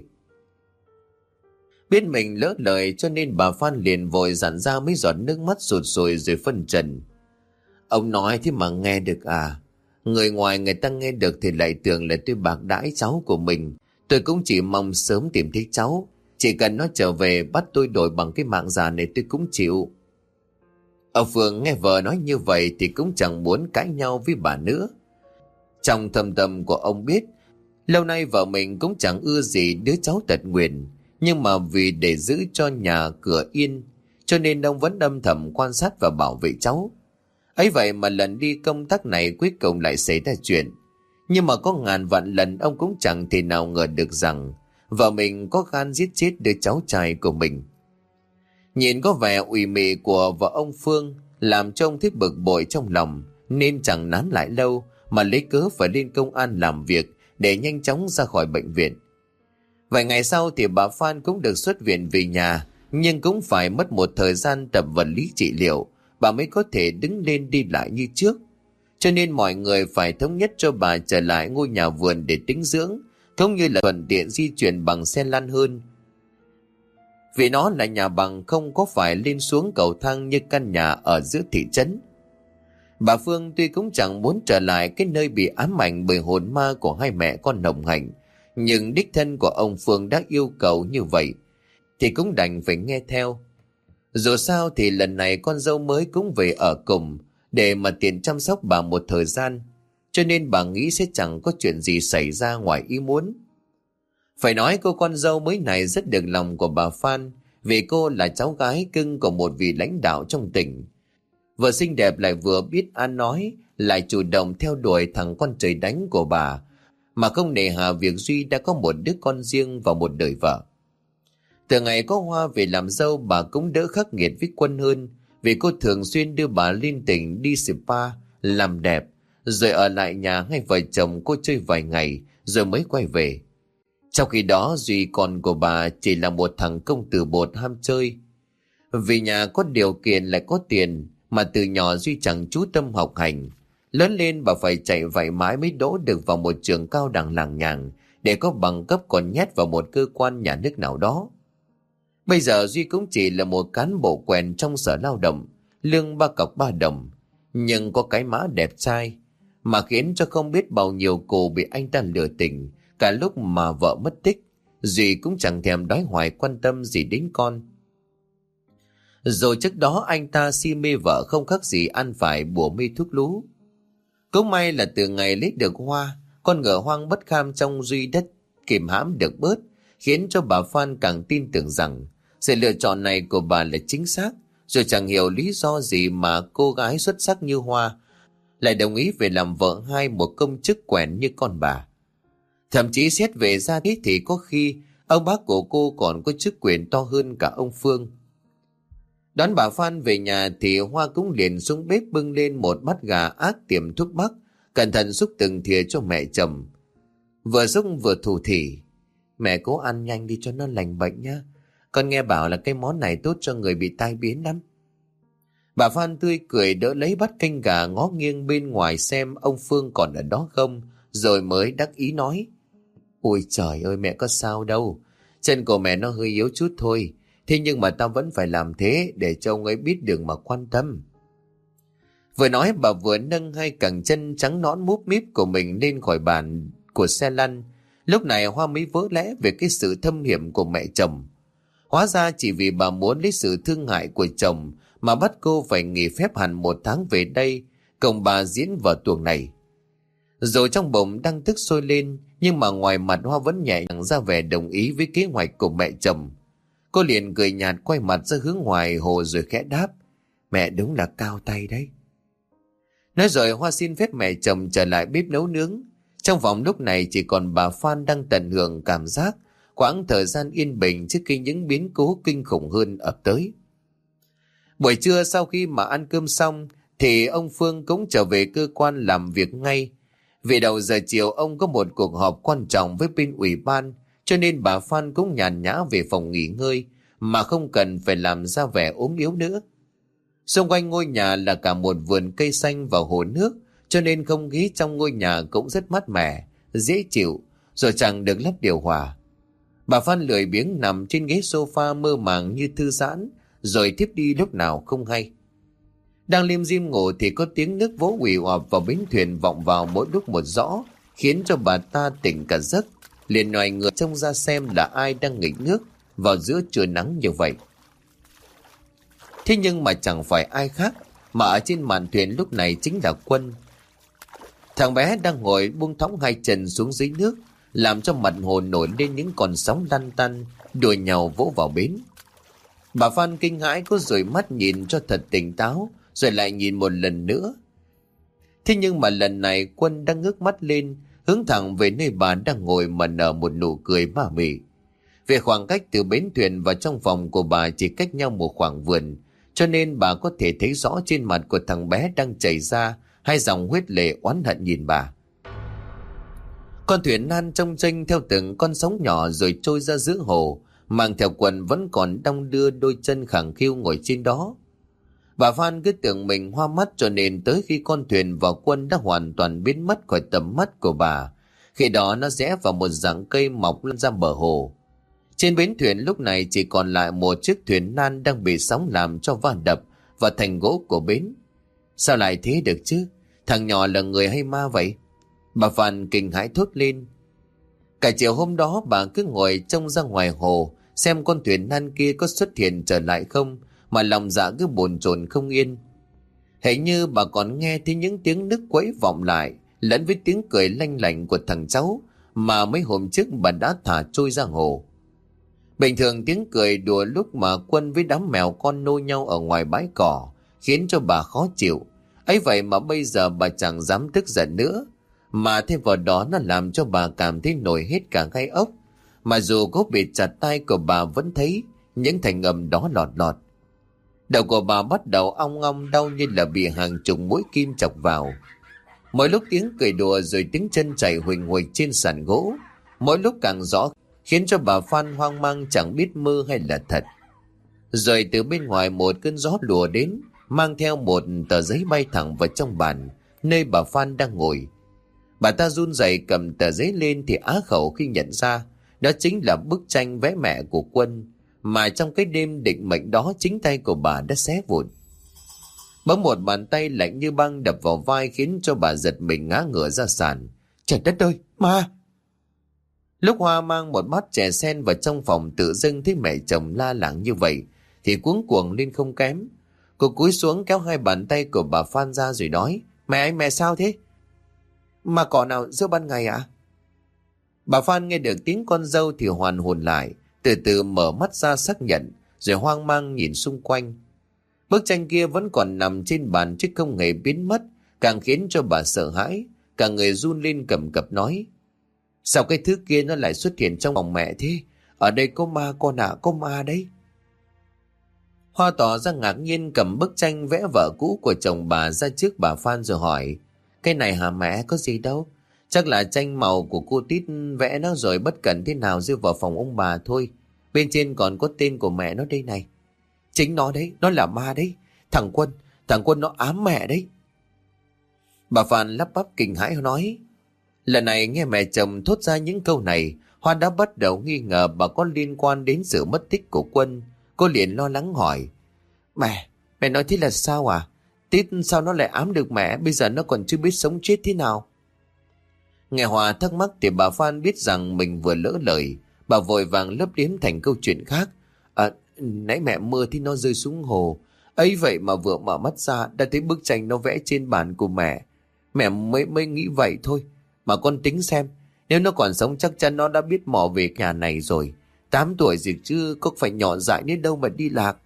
Biết mình lỡ lời cho nên bà Phan liền vội dặn ra mấy giọt nước mắt sụt sùi rồi phân trần. Ông nói thế mà nghe được à? Người ngoài người ta nghe được thì lại tưởng là tôi bạc đãi cháu của mình. Tôi cũng chỉ mong sớm tìm thấy cháu. Chỉ cần nó trở về bắt tôi đổi bằng cái mạng già này tôi cũng chịu. Ông Phương nghe vợ nói như vậy thì cũng chẳng muốn cãi nhau với bà nữa. Trong thâm tâm của ông biết, lâu nay vợ mình cũng chẳng ưa gì đứa cháu tật nguyền. Nhưng mà vì để giữ cho nhà cửa yên, cho nên ông vẫn âm thầm quan sát và bảo vệ cháu. Ấy vậy mà lần đi công tác này cuối cùng lại xảy ra chuyện. Nhưng mà có ngàn vạn lần ông cũng chẳng thể nào ngờ được rằng vợ mình có gan giết chết đứa cháu trai của mình. Nhìn có vẻ ủy mị của vợ ông Phương làm cho ông thấy bực bội trong lòng, nên chẳng nán lại lâu mà lấy cớ phải lên công an làm việc để nhanh chóng ra khỏi bệnh viện. Vài ngày sau thì bà Phan cũng được xuất viện về nhà, nhưng cũng phải mất một thời gian tập vật lý trị liệu, bà mới có thể đứng lên đi lại như trước. Cho nên mọi người phải thống nhất cho bà trở lại ngôi nhà vườn để tĩnh dưỡng, cũng như là thuận tiện di chuyển bằng xe lăn hơn. Vì nó là nhà bằng, không có phải lên xuống cầu thang như căn nhà ở giữa thị trấn. Bà Phương tuy cũng chẳng muốn trở lại cái nơi bị ám ảnh bởi hồn ma của hai mẹ con đồng hành, nhưng đích thân của ông Phương đã yêu cầu như vậy thì cũng đành phải nghe theo. Dù sao thì lần này con dâu mới cũng về ở cùng để mà tiện chăm sóc bà một thời gian, cho nên bà nghĩ sẽ chẳng có chuyện gì xảy ra ngoài ý muốn. Phải nói cô con dâu mới này rất được lòng của bà Phan, vì cô là cháu gái cưng của một vị lãnh đạo trong tỉnh. Vừa xinh đẹp lại vừa biết ăn nói, lại chủ động theo đuổi thằng con trời đánh của bà, mà không nề hà việc Duy đã có một đứa con riêng và một đời vợ. Từ ngày có Hoa về làm dâu, bà cũng đỡ khắc nghiệt với Quân hơn, vì cô thường xuyên đưa bà lên tỉnh đi spa, làm đẹp, rồi ở lại nhà hai vợ chồng cô chơi vài ngày, rồi mới quay về. Trong khi đó Duy con của bà chỉ là một thằng công tử bột ham chơi. Vì nhà có điều kiện lại có tiền, mà từ nhỏ Duy chẳng chú tâm học hành. Lớn lên bà phải chạy vạy mãi mới đỗ được vào một trường cao đẳng làng nhàng, để có bằng cấp còn nhét vào một cơ quan nhà nước nào đó. Bây giờ Duy cũng chỉ là một cán bộ quèn trong sở lao động, lương 3 cọc 3 đồng, nhưng có cái mã đẹp trai, mà khiến cho không biết bao nhiêu cô bị anh ta lừa tình. Cả lúc mà vợ mất tích, Duy cũng chẳng thèm đói hoài quan tâm gì đến con. Rồi trước đó anh ta si mê vợ không khác gì ăn phải bùa mê thuốc lú. Cũng may là từ ngày lấy được Hoa, con ngựa hoang bất kham trong Duy đất kìm hãm được bớt, khiến cho bà Phan càng tin tưởng rằng sự lựa chọn này của bà là chính xác. Rồi chẳng hiểu lý do gì mà cô gái xuất sắc như Hoa lại đồng ý về làm vợ hai một công chức quèn như con bà. Thậm chí xét về gia thế thì có khi ông bác của cô còn có chức quyền to hơn cả ông Phương. Đón bà Phan về nhà thì Hoa cũng liền xuống bếp bưng lên một bát gà ác tiệm thuốc bắc, cẩn thận xúc từng thìa cho mẹ chồng. Vừa xúc vừa thủ thỉ: Mẹ cố ăn nhanh đi cho nó lành bệnh nhá. Con nghe bảo là cái món này tốt cho người bị tai biến lắm. Bà Phan tươi cười đỡ lấy bát canh gà, ngó nghiêng bên ngoài xem ông Phương còn ở đó không, rồi mới đắc ý nói: Ôi trời ơi, mẹ có sao đâu. Chân của mẹ nó hơi yếu chút thôi. Thế nhưng mà tao vẫn phải làm thế để cho ông ấy biết đường mà quan tâm. Vừa nói bà vừa nâng hai cẳng chân trắng nõn múp míp của mình lên khỏi bàn của xe lăn. Lúc này Hoa mới vỡ lẽ về cái sự thâm hiểm của mẹ chồng. Hóa ra chỉ vì bà muốn lấy sự thương hại của chồng mà bắt cô phải nghỉ phép hẳn 1 tháng về đây, cùng bà diễn vở tuồng này. Rồi trong bụng đang tức sôi lên, nhưng mà ngoài mặt Hoa vẫn nhẹ nhàng ra vẻ đồng ý với kế hoạch của mẹ chồng. Cô liền cười nhạt quay mặt ra hướng ngoài hồ rồi khẽ đáp: Mẹ đúng là cao tay đấy. Nói rồi Hoa xin phép mẹ chồng trở lại bếp nấu nướng. Trong phòng lúc này chỉ còn bà Phan đang tận hưởng cảm giác quãng thời gian yên bình trước khi những biến cố kinh khủng hơn ập tới. Buổi trưa sau khi mà ăn cơm xong thì ông Phương cũng trở về cơ quan làm việc ngay. Vì đầu giờ chiều ông có một cuộc họp quan trọng với bên ủy ban, cho nên bà Phan cũng nhàn nhã về phòng nghỉ ngơi mà không cần phải làm ra vẻ ốm yếu nữa. Xung quanh ngôi nhà là cả một vườn cây xanh và hồ nước, cho nên không khí trong ngôi nhà cũng rất mát mẻ, dễ chịu, rồi chẳng được lắp điều hòa. Bà Phan lười biếng nằm trên ghế sofa mơ màng như thư giãn, rồi thiếp đi lúc nào không hay. Đang lim dim ngủ thì có tiếng nước vỗ quỳ ọp vào bến thuyền vọng vào mỗi lúc một rõ, khiến cho bà ta tỉnh cả giấc, liền ngoài người trông ra xem là ai đang nghịch nước vào giữa trưa nắng như vậy. Thế nhưng mà chẳng phải ai khác, mà ở trên mạn thuyền lúc này chính là Quân. Thằng bé đang ngồi buông thõng hai chân xuống dưới nước, làm cho mặt hồ nổi lên những con sóng lăn tăn, đùa nhau vỗ vào bến. Bà Phan kinh hãi có dụi mắt nhìn cho thật tỉnh táo, rồi lại nhìn một lần nữa. Thế nhưng mà lần này Quân đang ngước mắt lên, hướng thẳng về nơi bà đang ngồi mà nở một nụ cười ma mị. Về khoảng cách từ bến thuyền và trong phòng của bà chỉ cách nhau một khoảng vườn, cho nên bà có thể thấy rõ trên mặt của thằng bé đang chảy ra hai dòng huyết lệ oán hận nhìn bà. Con thuyền nan trông chênh theo từng con sóng nhỏ rồi trôi ra giữa hồ, mang theo Quân vẫn còn đong đưa đôi chân khẳng khiu ngồi trên đó. Bà Phan cứ tưởng mình hoa mắt, cho nên tới khi con thuyền và Quân đã hoàn toàn biến mất khỏi tầm mắt của bà, khi đó nó rẽ vào một rặng cây mọc lên ra bờ hồ. Trên bến thuyền lúc này chỉ còn lại một chiếc thuyền nan đang bị sóng làm cho va đập vào thành gỗ của bến. Sao lại thế được chứ? Thằng nhỏ là người hay ma vậy? Bà Phan kinh hãi thốt lên. Cả chiều hôm đó bà cứ ngồi trông ra ngoài hồ xem con thuyền nan kia có xuất hiện trở lại không, mà lòng dạ cứ bồn chồn không yên. Hình như bà còn nghe thấy những tiếng nức quẫy vọng lại, lẫn với tiếng cười lanh lảnh của thằng cháu mà mấy hôm trước bà đã thả trôi ra hồ. Bình thường tiếng cười đùa lúc mà Quân với đám mèo con nô nhau ở ngoài bãi cỏ khiến cho bà khó chịu. Ấy vậy mà bây giờ bà chẳng dám tức giận nữa, mà thêm vào đó nó làm cho bà cảm thấy nổi hết cả gai ốc. Mà dù có bịt chặt tai của bà vẫn thấy những thành âm đó lọt lọt. Đầu của bà bắt đầu ong ong đau như là bị hàng chục mũi kim chọc vào. Mỗi lúc tiếng cười đùa rồi tiếng chân chạy huỳnh huỳnh trên sàn gỗ, mỗi lúc càng rõ, khiến cho bà Phan hoang mang chẳng biết mơ hay là thật. Rồi từ bên ngoài một cơn gió lùa đến, mang theo một tờ giấy bay thẳng vào trong bàn nơi bà Phan đang ngồi. Bà ta run rẩy cầm tờ giấy lên thì á khẩu khi nhận ra đó chính là bức tranh vẽ mẹ của Quân, mà trong cái đêm định mệnh đó chính tay của bà đã xé vụn. Bỗng một bàn tay lạnh như băng đập vào vai khiến cho bà giật mình ngã ngửa ra sàn. Trời đất ơi, ma! Lúc Hoa mang một bát chè sen vào trong phòng tự dưng thấy mẹ chồng la làng như vậy thì cuống cuồng lên không kém. Cô cúi xuống kéo hai bàn tay của bà Phan ra rồi nói: Mẹ sao thế? Mà cỏ nào giữa ban ngày ạ? Bà Phan nghe được tiếng con dâu thì hoàn hồn lại, từ từ mở mắt ra xác nhận, rồi hoang mang nhìn xung quanh. Bức tranh kia vẫn còn nằm trên bàn chứ không hề biến mất, càng khiến cho bà sợ hãi, cả người run lên cầm cập nói: Sao cái thứ kia nó lại xuất hiện trong phòng mẹ thế? Ở đây có ma con ạ, có ma đấy. Hoa tỏ ra ngạc nhiên cầm bức tranh vẽ vợ cũ của chồng bà ra trước bà Phan rồi hỏi: Cái này hả mẹ, có gì đâu. Chắc là tranh màu của cô Tít vẽ nó rồi bất cẩn thế nào rơi vào phòng ông bà thôi. Bên trên còn có tên của mẹ nó đây này. Chính nó đấy, nó là ma đấy. Thằng Quân nó ám mẹ đấy. Bà Phan lắp bắp kinh hãi nói. Lần này nghe mẹ chồng thốt ra những câu này, Hoa đã bắt đầu nghi ngờ bà có liên quan đến sự mất tích của Quân. Cô liền lo lắng hỏi: Mẹ nói thế là sao à? Tít sao nó lại ám được mẹ, bây giờ nó còn chưa biết sống chết thế nào. Nghe Hòa thắc mắc thì bà Phan biết rằng mình vừa lỡ lời. Bà vội vàng lấp liếm thành câu chuyện khác. Nãy mẹ mơ thì nó rơi xuống hồ. Ấy vậy mà vừa mở mắt ra đã thấy bức tranh nó vẽ trên bàn của mẹ. Mẹ mới nghĩ vậy thôi. Mà con tính xem, nếu nó còn sống chắc chắn nó đã biết mò về nhà này rồi. 8 tuổi gì chứ có phải nhỏ dại đến đâu mà đi lạc.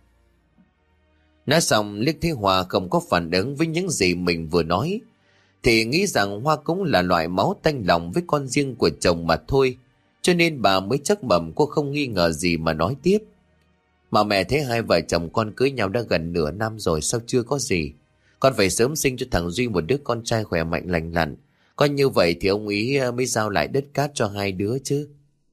Nói xong liếc thấy Hòa không có phản ứng với những gì mình vừa nói, thì nghĩ rằng Hoa cũng là loại máu tanh lòng với con riêng của chồng mà thôi. Cho nên bà mới chắc bẩm cô không nghi ngờ gì mà nói tiếp. Mà mẹ thấy hai vợ chồng con cưới nhau đã gần nửa năm rồi, sao chưa có gì? Con phải sớm sinh cho thằng Duy một đứa con trai khỏe mạnh lành lặn. Coi như vậy thì ông ý mới giao lại đất cát cho hai đứa chứ.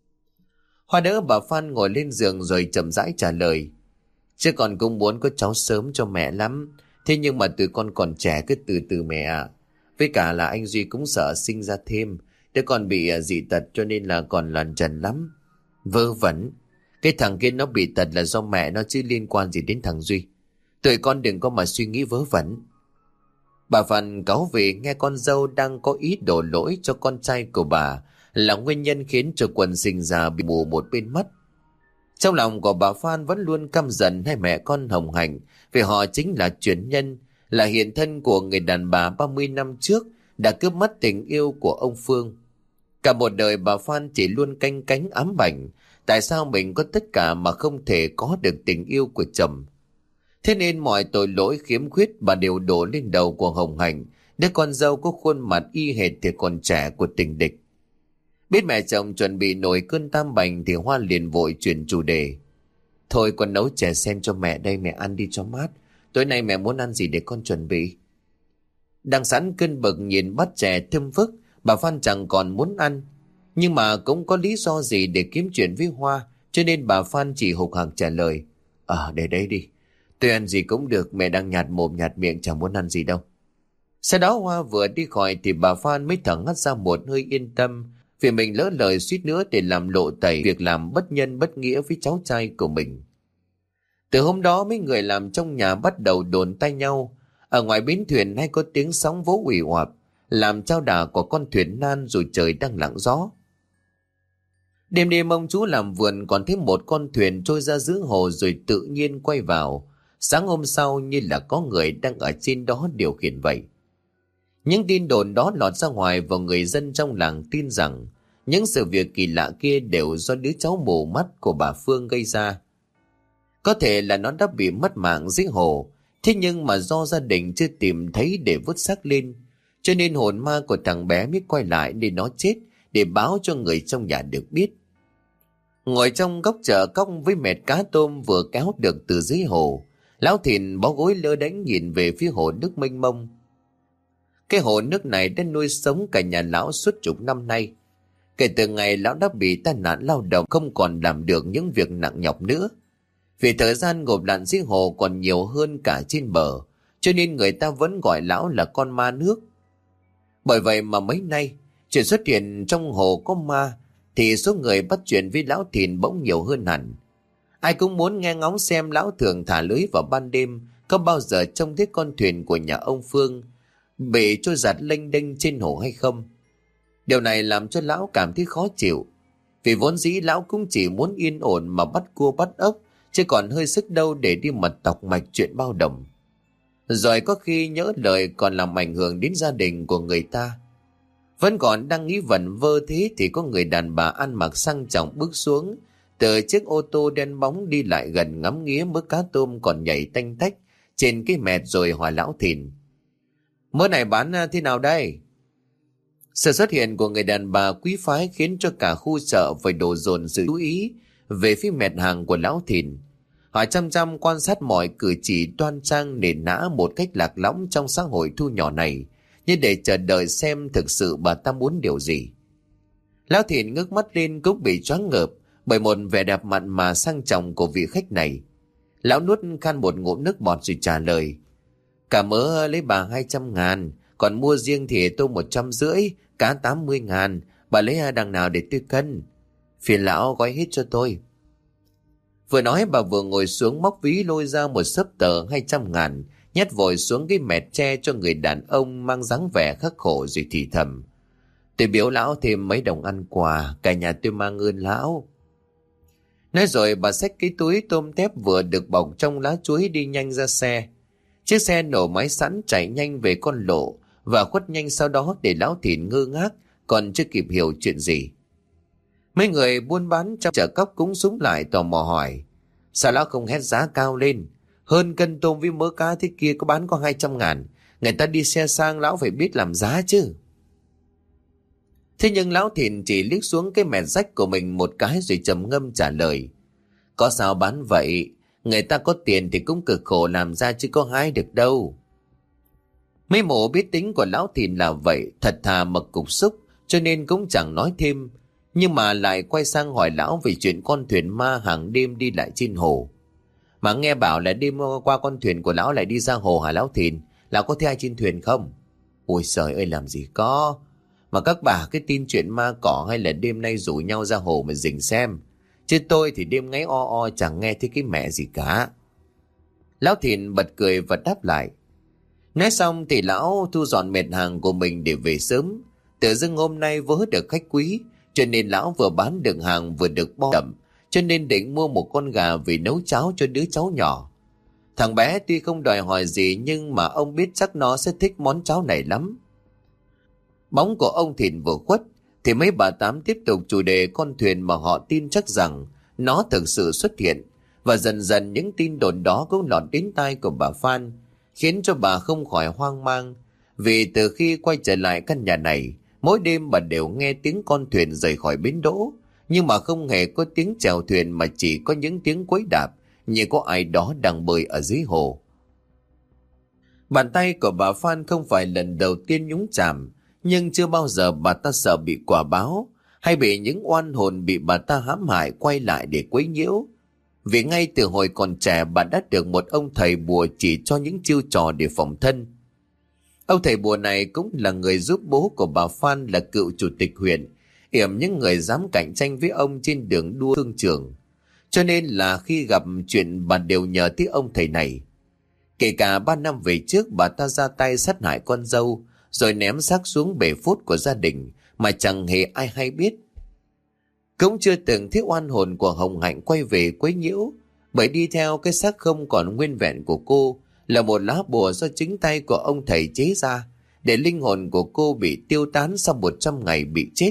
Hoa đỡ bà Phan ngồi lên giường rồi chậm rãi trả lời. Chứ con cũng muốn có cháu sớm cho mẹ lắm. Thế nhưng mà tụi con còn trẻ, cứ từ từ mẹ ạ. Với cả là anh Duy cũng sợ sinh ra thêm. Đứa con bị dị tật cho nên là còn lằn trần lắm. Vớ vẩn. Cái thằng kia nó bị tật là do mẹ nó chứ liên quan gì đến thằng Duy. Tụi con đừng có mà suy nghĩ vớ vẩn. Bà Phan cáu vì nghe con dâu đang có ý đổ lỗi cho con trai của bà là nguyên nhân khiến cho Quân sinh ra bị mù một bên mắt. Trong lòng của bà Phan vẫn luôn căm giận hai mẹ con Hồng Hạnh vì họ chính là truyền nhân, là hiện thân của người đàn bà 30 năm trước đã cướp mất tình yêu của ông Phương. Cả một đời bà Phan chỉ luôn canh cánh ám ảnh tại sao mình có tất cả mà không thể có được tình yêu của chồng. Thế nên mọi tội lỗi khiếm khuyết bà đều đổ lên đầu của Hồng Hạnh, đứa con dâu có khuôn mặt y hệt thì còn trẻ của tình địch. Biết mẹ chồng chuẩn bị nổi cơn tam bành thì Hoa liền vội chuyển chủ đề. Thôi con nấu chè sen cho mẹ đây, mẹ ăn đi cho mát. Tối nay mẹ muốn ăn gì để con chuẩn bị. Đang sẵn cơn bực nhìn bát chè thơm phức, bà Phan chẳng còn muốn ăn. Nhưng mà cũng có lý do gì để kiếm chuyện với Hoa, cho nên bà Phan chỉ hục hặc trả lời. Để đây đi. Tôi ăn gì cũng được, mẹ đang nhạt mồm nhạt miệng chẳng muốn ăn gì đâu. Sau đó Hoa vừa đi khỏi thì bà Phan mới thở hắt ra một hơi yên tâm, vì mình lỡ lời suýt nữa để làm lộ tẩy việc làm bất nhân bất nghĩa với cháu trai của mình. Từ hôm đó mấy người làm trong nhà bắt đầu đồn tay nhau. Ở ngoài bến thuyền hay có tiếng sóng vỗ ủy oạp, làm chao đà của con thuyền nan dù trời đang lặng gió. Đêm đêm ông chú làm vườn còn thấy một con thuyền trôi ra giữa hồ rồi tự nhiên quay vào. Sáng hôm sau như là có người đang ở trên đó điều khiển vậy. Những tin đồn đó lọt ra ngoài và người dân trong làng tin rằng những sự việc kỳ lạ kia đều do đứa cháu mù mắt của bà Phương gây ra. Có thể là nó đã bị mất mạng dưới hồ, thế nhưng mà do gia đình chưa tìm thấy để vớt xác lên, cho nên hồn ma của thằng bé mới quay lại để nó chết, để báo cho người trong nhà được biết. Ngồi trong góc chợ cóc với mẹt cá tôm vừa kéo được từ dưới hồ, Lão Thìn bó gối lơ đánh nhìn về phía hồ nước mênh mông. Cái hồ nước này đã nuôi sống cả nhà lão suốt chục năm nay. Kể từ ngày lão đã bị tai nạn lao động không còn làm được những việc nặng nhọc nữa. Vì thời gian ngộp lặn dưới hồ còn nhiều hơn cả trên bờ, cho nên người ta vẫn gọi lão là con ma nước. Bởi vậy mà mấy nay, chuyện xuất hiện trong hồ có ma, thì số người bắt chuyện với lão Thìn bỗng nhiều hơn hẳn. Ai cũng muốn nghe ngóng xem lão thường thả lưới vào ban đêm có bao giờ trông thấy con thuyền của nhà ông Phương bị trôi giạt lênh đênh trên hồ hay không. Điều này làm cho lão cảm thấy khó chịu, vì vốn dĩ lão cũng chỉ muốn yên ổn mà bắt cua bắt ốc, chứ còn hơi sức đâu để đi mật tọc mạch chuyện bao đồng. Rồi có khi nhỡ lời còn làm ảnh hưởng đến gia đình của người ta. Vẫn còn đang nghĩ vẩn vơ thế thì có người đàn bà ăn mặc sang trọng bước xuống từ chiếc ô tô đen bóng, đi lại gần ngắm nghía mớ cá tôm còn nhảy tanh tách trên cái mẹt rồi hỏi lão Thìn. Mớ này bán thế nào đây? Sự xuất hiện của người đàn bà quý phái khiến cho cả khu chợ phải đổ dồn sự chú ý về phía mẹt hàng của lão Thìn. Họ chăm chăm quan sát mọi cử chỉ đoan trang nền nã một cách lạc lõng trong xã hội thu nhỏ này, như để chờ đợi xem thực sự bà ta muốn điều gì. Lão Thìn ngước mắt lên cũng bị choáng ngợp bởi một vẻ đẹp mặn mà sang trọng của vị khách này. Lão nuốt khan một ngụm nước bọt rồi trả lời. Cả mớ lấy bà 200.000, còn mua riêng thì tôi 150, cá 80.000, bà lấy đằng nào để tôi cân? Phiền lão gói hết cho tôi. Vừa nói bà vừa ngồi xuống móc ví lôi ra một xấp tờ 200.000, nhét vội xuống cái mẹt tre cho người đàn ông mang dáng vẻ khắc khổ rồi thì thầm: "Tôi biếu lão thêm mấy đồng ăn quà, cả nhà tôi mang ơn lão." Nói rồi bà xách cái túi tôm tép vừa được bọc trong lá chuối đi nhanh ra xe. Chiếc xe nổ máy sẵn chạy nhanh về con lộ và khuất nhanh sau đó, để lão Thìn ngơ ngác còn chưa kịp hiểu chuyện gì. Mấy người buôn bán trong chợ cóc cũng súng lại tò mò hỏi: "Sao lão không hét giá cao lên? Hơn cân tôm với mớ cá thế kia có bán có 200.000. Người ta đi xe sang, lão phải biết làm giá chứ." Thế nhưng lão Thìn chỉ liếc xuống cái mẹt rách của mình một cái rồi trầm ngâm trả lời: "Có sao bán vậy? Người ta có tiền thì cũng cực khổ làm ra chứ có hái được đâu." Mấy mộ biết tính của lão Thìn là vậy, thật thà mà cục xúc, cho nên cũng chẳng nói thêm, nhưng mà lại quay sang hỏi lão về chuyện con thuyền ma hàng đêm đi lại trên hồ. "Mà nghe bảo là đêm qua con thuyền của lão lại đi ra hồ hả lão Thìn? Lão có thấy ai trên thuyền không?" "Ôi trời ơi, làm gì có. Mà các bà cái tin chuyện ma cỏ hay là đêm nay rủ nhau ra hồ mà rình xem. Chứ tôi thì đêm ngáy o o chẳng nghe thấy cái mẹ gì cả." Lão Thìn bật cười và đáp lại. Nói xong thì lão thu dọn mệt hàng của mình để về sớm. Tự dưng hôm nay vớ được khách quý, cho nên lão vừa bán được hàng vừa được bo đậm, cho nên định mua một con gà về nấu cháo cho đứa cháu nhỏ. Thằng bé tuy không đòi hỏi gì, nhưng mà ông biết chắc nó sẽ thích món cháo này lắm. Bóng của ông Thìn vừa khuất thì mấy bà tám tiếp tục chủ đề con thuyền mà họ tin chắc rằng nó thực sự xuất hiện, và dần dần những tin đồn đó cũng lọt đến tai của bà Phan, khiến cho bà không khỏi hoang mang. Vì từ khi quay trở lại căn nhà này, mỗi đêm bà đều nghe tiếng con thuyền rời khỏi bến đỗ, nhưng mà không hề có tiếng chèo thuyền, mà chỉ có những tiếng quấy đạp như có ai đó đang bơi ở dưới hồ. Bàn tay của bà Phan không phải lần đầu tiên nhúng chạm, nhưng chưa bao giờ bà ta sợ bị quả báo, hay bị những oan hồn bị bà ta hãm hại quay lại để quấy nhiễu. Vì ngay từ hồi còn trẻ, bà đã được một ông thầy bùa chỉ cho những chiêu trò để phòng thân. Ông thầy bùa này cũng là người giúp bố của bà Phan là cựu chủ tịch huyện yểm những người dám cạnh tranh với ông trên đường đua thương trường. Cho nên là khi gặp chuyện bà đều nhờ tới ông thầy này. Kể cả 3 năm về trước, bà ta ra tay sát hại con dâu rồi ném xác xuống bể phốt của gia đình mà chẳng hề ai hay biết. Cũng chưa từng thấy oan hồn của Hồng Hạnh quay về quấy nhiễu, bởi đi theo cái xác không còn nguyên vẹn của cô là một lá bùa do chính tay của ông thầy chế ra, để linh hồn của cô bị tiêu tán sau 100 ngày bị chết.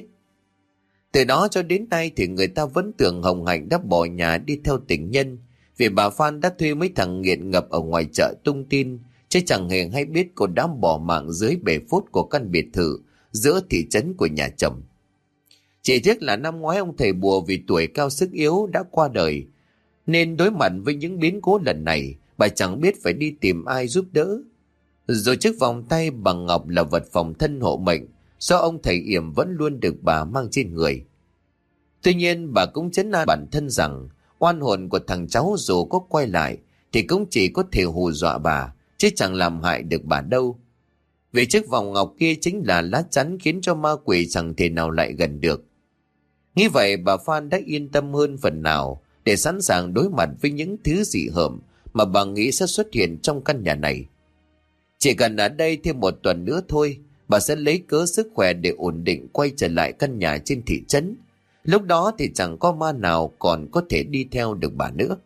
Từ đó cho đến nay thì người ta vẫn tưởng Hồng Hạnh đã bỏ nhà đi theo tình nhân, vì bà Phan đã thuê mấy thằng nghiện ngập ở ngoài chợ tung tin, chứ chẳng hề hay biết cô đã bỏ mạng dưới bể phốt của căn biệt thự giữa thị trấn của nhà chồng. Chỉ tiếc là năm ngoái ông thầy bùa vì tuổi cao sức yếu đã qua đời, nên đối mặt với những biến cố lần này, bà chẳng biết phải đi tìm ai giúp đỡ. Rồi chiếc vòng tay bằng ngọc là vật phòng thân hộ mệnh do ông thầy yểm vẫn luôn được bà mang trên người. Tuy nhiên bà cũng trấn an bản thân rằng oan hồn của thằng cháu dù có quay lại thì cũng chỉ có thể hù dọa bà, chứ chẳng làm hại được bà đâu. Vì chiếc vòng ngọc kia chính là lá chắn khiến cho ma quỷ chẳng thể nào lại gần được. Nghĩ vậy bà Phan đã yên tâm hơn phần nào, để sẵn sàng đối mặt với những thứ dị hợm mà bà nghĩ sẽ xuất hiện trong căn nhà này. Chỉ cần ở đây thêm 1 tuần nữa thôi, bà sẽ lấy cớ sức khỏe để ổn định quay trở lại căn nhà trên thị trấn. Lúc đó thì chẳng có ma nào còn có thể đi theo được bà nữa.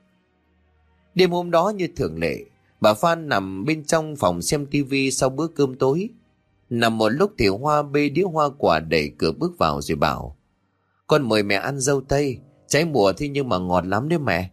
Đêm hôm đó như thường lệ, bà Phan nằm bên trong phòng xem tivi sau bữa cơm tối. Nằm một lúc thì Hoa bê đĩa hoa quả đẩy cửa bước vào rồi bảo: "Con mời mẹ ăn dâu tây, trái mùa thế nhưng mà ngọt lắm đấy mẹ."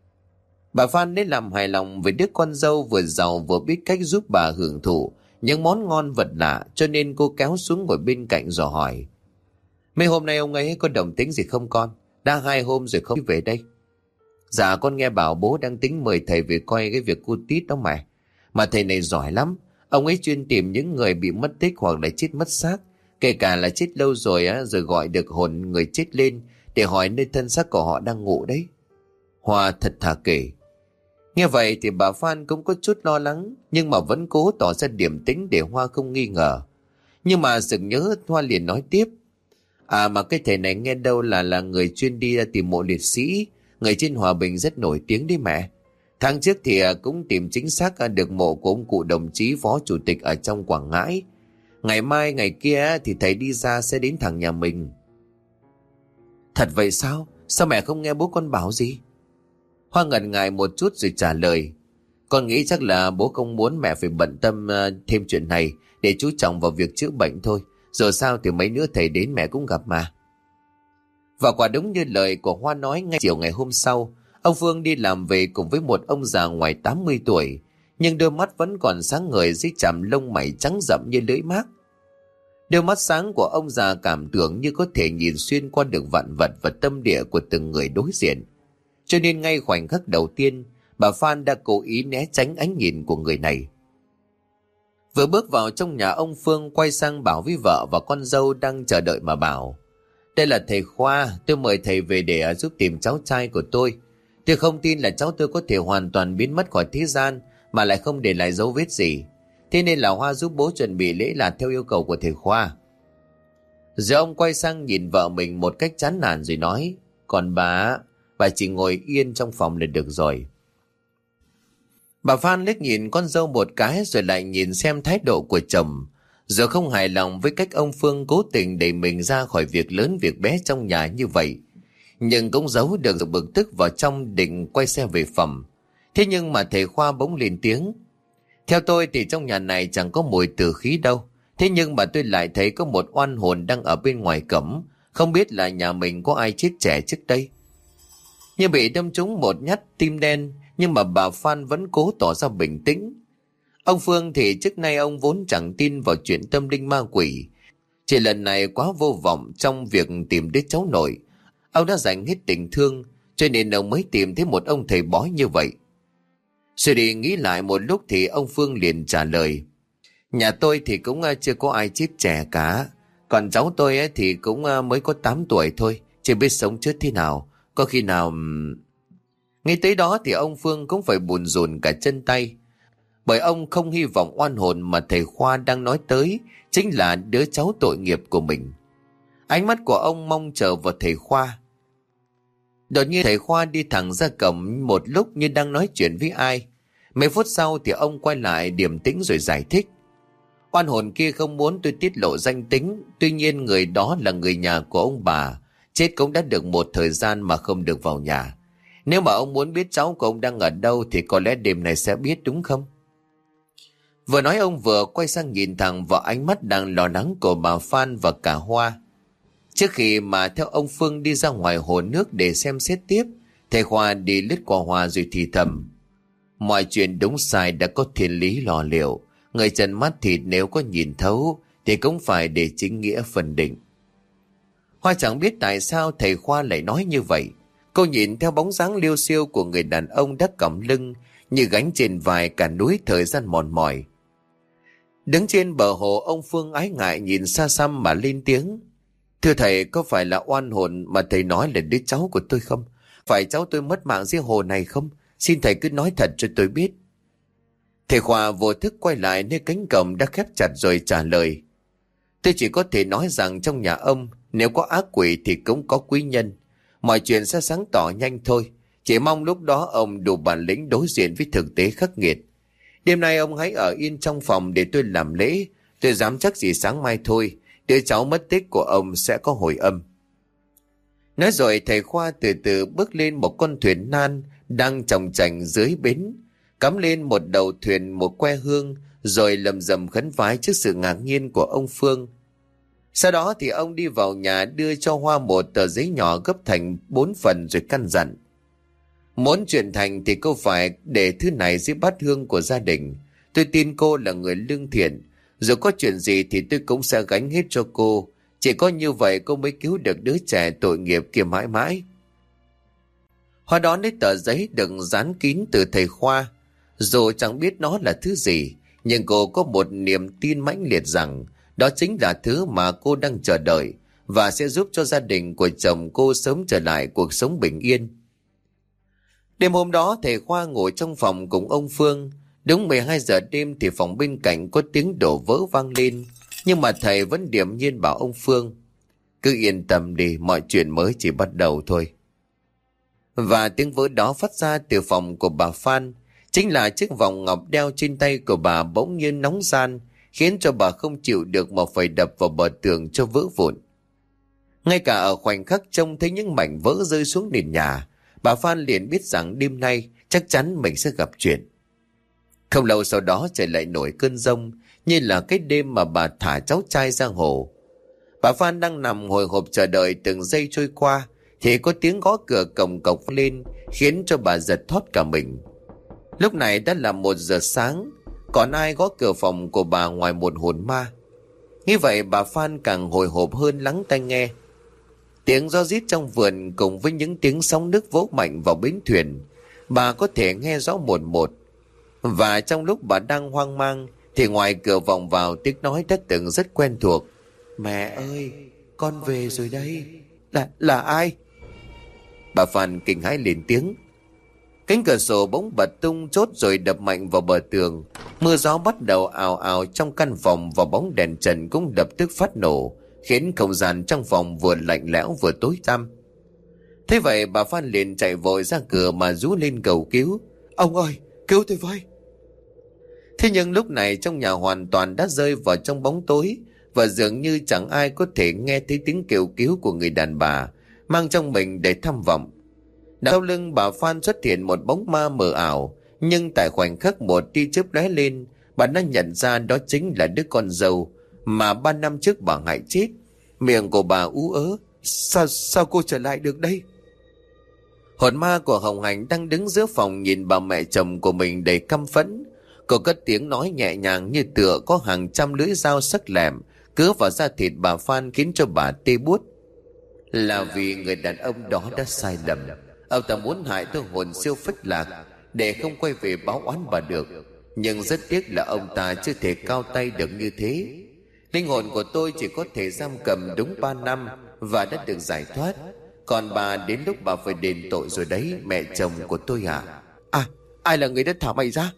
Bà Phan lấy làm hài lòng với đứa con dâu vừa giàu vừa biết cách giúp bà hưởng thụ những món ngon vật lạ, cho nên cô kéo xuống ngồi bên cạnh rồi hỏi: "Mấy hôm nay ông ấy có đồng tính gì không con? Đã 2 hôm rồi không về đây." "Dạ con nghe bảo bố đang tính mời thầy về coi cái việc cu tít đó mẹ. Mà thầy này giỏi lắm. Ông ấy chuyên tìm những người bị mất tích hoặc là chết mất xác, kể cả là chết lâu rồi á, rồi gọi được hồn người chết lên để hỏi nơi thân xác của họ đang ngủ đấy." Hoa thật thà kể. Nghe vậy thì bà Phan cũng có chút lo lắng, nhưng mà vẫn cố tỏ ra điềm tĩnh để Hoa không nghi ngờ. Nhưng mà sực nhớ, Hoa liền nói tiếp: Mà cái thầy này nghe đâu là người chuyên đi tìm mộ liệt sĩ, người trên Hòa Bình rất nổi tiếng đấy mẹ. Tháng trước thì cũng tìm chính xác được mộ của ông cụ đồng chí phó chủ tịch ở trong Quảng Ngãi. Ngày mai ngày kia thì thầy đi ra sẽ đến thẳng nhà mình. Thật vậy sao? Sao mẹ không nghe bố con bảo gì? Hoa ngần ngại một chút rồi trả lời. Con nghĩ chắc là bố không muốn mẹ phải bận tâm thêm chuyện này, để chú trọng vào việc chữa bệnh thôi. Rồi sao thì mấy nữa thầy đến mẹ cũng gặp mà. Và quả đúng như lời của Hoa nói, ngay chiều ngày hôm sau, ông Phương đi làm về cùng với một ông già ngoài 80 tuổi, nhưng đôi mắt vẫn còn sáng ngời dưới chàm lông mày trắng rậm như lưỡi mác. Đôi mắt sáng của ông già cảm tưởng như có thể nhìn xuyên qua được vạn vật và tâm địa của từng người đối diện. Cho nên ngay khoảnh khắc đầu tiên, bà Phan đã cố ý né tránh ánh nhìn của người này. Vừa bước vào trong nhà, ông Phương quay sang bảo với vợ và con dâu đang chờ đợi mà bảo: Đây là thầy Khoa, tôi mời thầy về để giúp tìm cháu trai của tôi. Tôi không tin là cháu tôi có thể hoàn toàn biến mất khỏi thế gian mà lại không để lại dấu vết gì. Thế nên là Hoa giúp bố chuẩn bị lễ lạt theo yêu cầu của thầy Khoa. Rồi ông quay sang nhìn vợ mình một cách chán nản rồi nói: Còn bà chỉ ngồi yên trong phòng là được rồi. Bà Phan liếc nhìn con dâu một cái rồi lại nhìn xem thái độ của chồng. Giờ không hài lòng với cách ông Phương cố tình đẩy mình ra khỏi việc lớn việc bé trong nhà như vậy, nhưng cũng giấu được bực tức vào trong, định quay xe về phòng. Thế nhưng mà thầy Khoa bỗng lên tiếng: Theo tôi thì trong nhà này chẳng có mùi tử khí đâu. Thế nhưng mà tôi lại thấy có một oan hồn đang ở bên ngoài cổng. Không biết là nhà mình có ai chết trẻ trước đây. Như bị đâm trúng một nhát tim đen, nhưng mà bà Phan vẫn cố tỏ ra bình tĩnh. Ông Phương thì trước nay ông vốn chẳng tin vào chuyện tâm linh ma quỷ. Chỉ lần này quá vô vọng trong việc tìm đứa cháu nội, ông đã dành hết tình thương, cho nên ông mới tìm thấy một ông thầy bói như vậy. Rồi đi nghĩ lại một lúc thì ông Phương liền trả lời: Nhà tôi thì cũng chưa có ai chết trẻ cả. Còn cháu tôi thì cũng mới có 8 tuổi thôi, chưa biết sống chết thế nào. Có khi nào... Ngay tới đó thì ông Phương cũng phải bùn rùn cả chân tay, bởi ông không hy vọng oan hồn mà thầy Khoa đang nói tới chính là đứa cháu tội nghiệp của mình. Ánh mắt của ông mong chờ vào thầy Khoa. Đột nhiên thầy Khoa đi thẳng ra cổng một lúc như đang nói chuyện với ai. Mấy phút sau thì ông quay lại điềm tĩnh rồi giải thích: Oan hồn kia không muốn tôi tiết lộ danh tính. Tuy nhiên người đó là người nhà của ông bà, chết cũng đã được một thời gian mà không được vào nhà. Nếu mà ông muốn biết cháu của ông đang ở đâu thì có lẽ đêm này sẽ biết, đúng không? Vừa nói ông vừa quay sang nhìn thẳng vào ánh mắt đang lo lắng của bà Phan và cả Hoa. Trước khi mà theo ông Phương đi ra ngoài hồ nước để xem xét tiếp, thầy Khoa đi lướt qua Hoa rồi thì thầm: Mọi chuyện đúng sai đã có thiên lý lo liệu. Người trần mắt thịt nếu có nhìn thấu thì cũng phải để chính nghĩa phân định. Hoa chẳng biết tại sao thầy Khoa lại nói như vậy. Cô nhìn theo bóng dáng liêu xiêu của người đàn ông đã cõng lưng như gánh trên vai cả núi thời gian mòn mỏi. Đứng trên bờ hồ, ông Phương ái ngại nhìn xa xăm mà lên tiếng: Thưa thầy, có phải là oan hồn mà thầy nói là đứa cháu của tôi không? Phải cháu tôi mất mạng dưới hồ này không? Xin thầy cứ nói thật cho tôi biết. Thầy Khoa vô thức quay lại nơi cánh cổng đã khép chặt rồi trả lời: Tôi chỉ có thể nói rằng trong nhà ông nếu có ác quỷ thì cũng có quý nhân. Mọi chuyện sẽ sáng tỏ nhanh thôi. Chỉ mong lúc đó ông đủ bản lĩnh đối diện với thực tế khắc nghiệt. Đêm nay ông hãy ở yên trong phòng để tôi làm lễ. Tôi dám chắc gì sáng mai thôi, đứa cháu mất tích của ông sẽ có hồi âm. Nói rồi thầy Khoa từ từ bước lên một con thuyền nan đang chồng chành dưới bến, cắm lên một đầu thuyền một que hương, rồi lầm rầm khấn vái trước sự ngạc nhiên của ông Phương. Sau đó thì ông đi vào nhà đưa cho Hoa một tờ giấy nhỏ gấp thành 4 phần rồi căn dặn: Muốn chuyện thành thì cô phải để thứ này dưới bát hương của gia đình. Tôi tin cô là người lương thiện, dù có chuyện gì thì tôi cũng sẽ gánh hết cho cô. Chỉ có như vậy cô mới cứu được đứa trẻ tội nghiệp kia mãi mãi. Hoa đón lấy tờ giấy đựng dán kín từ thầy Khoa. Dù chẳng biết nó là thứ gì, nhưng cô có một niềm tin mãnh liệt rằng đó chính là thứ mà cô đang chờ đợi và sẽ giúp cho gia đình của chồng cô sớm trở lại cuộc sống bình yên. Đêm hôm đó thầy Khoa ngồi trong phòng cùng ông Phương. Đúng 12 giờ đêm thì phòng bên cạnh có tiếng đổ vỡ vang lên, nhưng mà thầy vẫn điềm nhiên bảo ông Phương: Cứ yên tâm đi, mọi chuyện mới chỉ bắt đầu thôi. Và tiếng vỡ đó phát ra từ phòng của bà Phan. Chính là chiếc vòng ngọc đeo trên tay của bà bỗng như nóng ran, khiến cho bà không chịu được mà phải đập vào bờ tường cho vỡ vụn. Ngay cả ở khoảnh khắc trông thấy những mảnh vỡ rơi xuống nền nhà, bà Phan liền biết rằng đêm nay chắc chắn mình sẽ gặp chuyện. Không lâu sau đó trời lại nổi cơn giông, như là cái đêm mà bà thả cháu trai ra hồ. Bà Phan đang nằm hồi hộp chờ đợi từng giây trôi qua, thì có tiếng gõ cửa cồng cộc lên, khiến cho bà giật thót cả mình. Lúc này đã là 1 giờ sáng, còn ai gõ cửa phòng của bà ngoài một hồn ma. Như vậy bà Phan càng hồi hộp hơn lắng tai nghe. Tiếng gió rít trong vườn cùng với những tiếng sóng nước vỗ mạnh vào bến thuyền, bà có thể nghe rõ một một. Và trong lúc bà đang hoang mang, thì ngoài cửa vọng vào tiếng nói đã từng rất quen thuộc. Mẹ ơi, con về rồi đây. Là ai? Bà Phan kinh hãi lên tiếng. Cánh cửa sổ bỗng bật tung chốt rồi đập mạnh vào bờ tường. Mưa gió bắt đầu ào ào trong căn phòng, và bóng đèn trần cũng lập tức phát nổ, khiến không gian trong phòng vừa lạnh lẽo vừa tối tăm. Thế vậy bà Phan liền chạy vội ra cửa mà rú lên cầu cứu. Ông ơi, cứu tôi với! Thế nhưng lúc này trong nhà hoàn toàn đã rơi vào trong bóng tối, và dường như chẳng ai có thể nghe thấy tiếng kêu cứu của người đàn bà, mang trong mình đầy tham vọng. Sau lưng bà Phan xuất hiện một bóng ma mờ ảo, nhưng tại khoảnh khắc một tia chớp lóe lên, bà đã nhận ra đó chính là đứa con dâu mà 3 năm trước bà hại chết. Miệng của bà ú ớ. Sao cô trở lại được đây? Hồn ma của Hồng Hạnh đang đứng giữa phòng nhìn bà mẹ chồng của mình đầy căm phẫn. Cô cất tiếng nói nhẹ nhàng như tựa có hàng trăm lưỡi dao sắc lẹm cứa vào da thịt bà Phan, khiến cho bà tê buốt. Là vì người đàn ông đó đã sai lầm. Ông ta muốn hại tôi hồn siêu phách lạc để không quay về báo oán bà được. Nhưng rất tiếc là ông ta chưa thể cao tay được như thế. Linh hồn của tôi chỉ có thể giam cầm đúng 3 năm và đã được giải thoát. Còn bà đến lúc bà phải đền tội rồi đấy, mẹ chồng của tôi à? À, ai là người đã thả mày ra?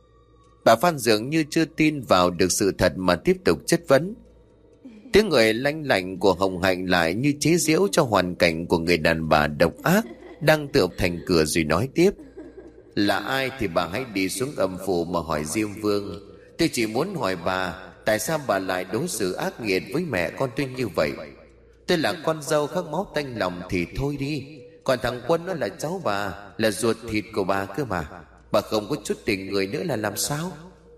Bà Phan dường như chưa tin vào được sự thật mà tiếp tục chất vấn. Tiếng người lanh lảnh của Hồng Hạnh lại như chế giễu cho hoàn cảnh của người đàn bà độc ác đang tựa thành cửa, rồi nói tiếp. Là ai thì bà hãy đi xuống âm phủ mà hỏi Diêm Vương. Tôi chỉ muốn hỏi bà, tại sao bà lại đối xử ác nghiệt với mẹ con tôi như vậy? Tôi là con dâu khắc máu tanh lòng thì thôi đi, còn thằng Quân nó là cháu bà, là ruột thịt của bà cơ mà. Bà không có chút tình người nữa là làm sao?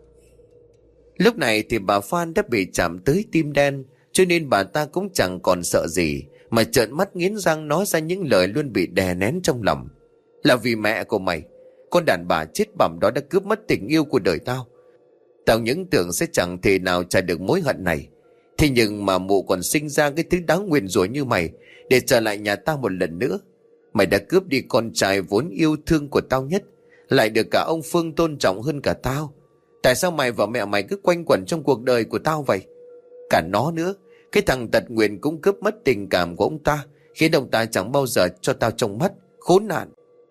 Lúc này thì bà Phan đã bị chạm tới tim đen, cho nên bà ta cũng chẳng còn sợ gì, mà trợn mắt nghiến răng nói ra những lời luôn bị đè nén trong lòng. Là vì mẹ của mày, con đàn bà chết bẩm đó đã cướp mất tình yêu của đời tao. Tao những tưởng sẽ chẳng thể nào trả được mối hận này. Thế nhưng mà mụ còn sinh ra cái thứ đáng nguyền rủa như mày để trở lại nhà tao một lần nữa. Mày đã cướp đi con trai vốn yêu thương của tao nhất, lại được cả ông Phương tôn trọng hơn cả tao. Tại sao mày và mẹ mày cứ quanh quẩn trong cuộc đời của tao vậy? Cả nó nữa, cái thằng tật nguyền cũng cướp mất tình cảm của ông ta, khiến ông ta chẳng bao giờ cho tao trong mắt. Khốn nạn!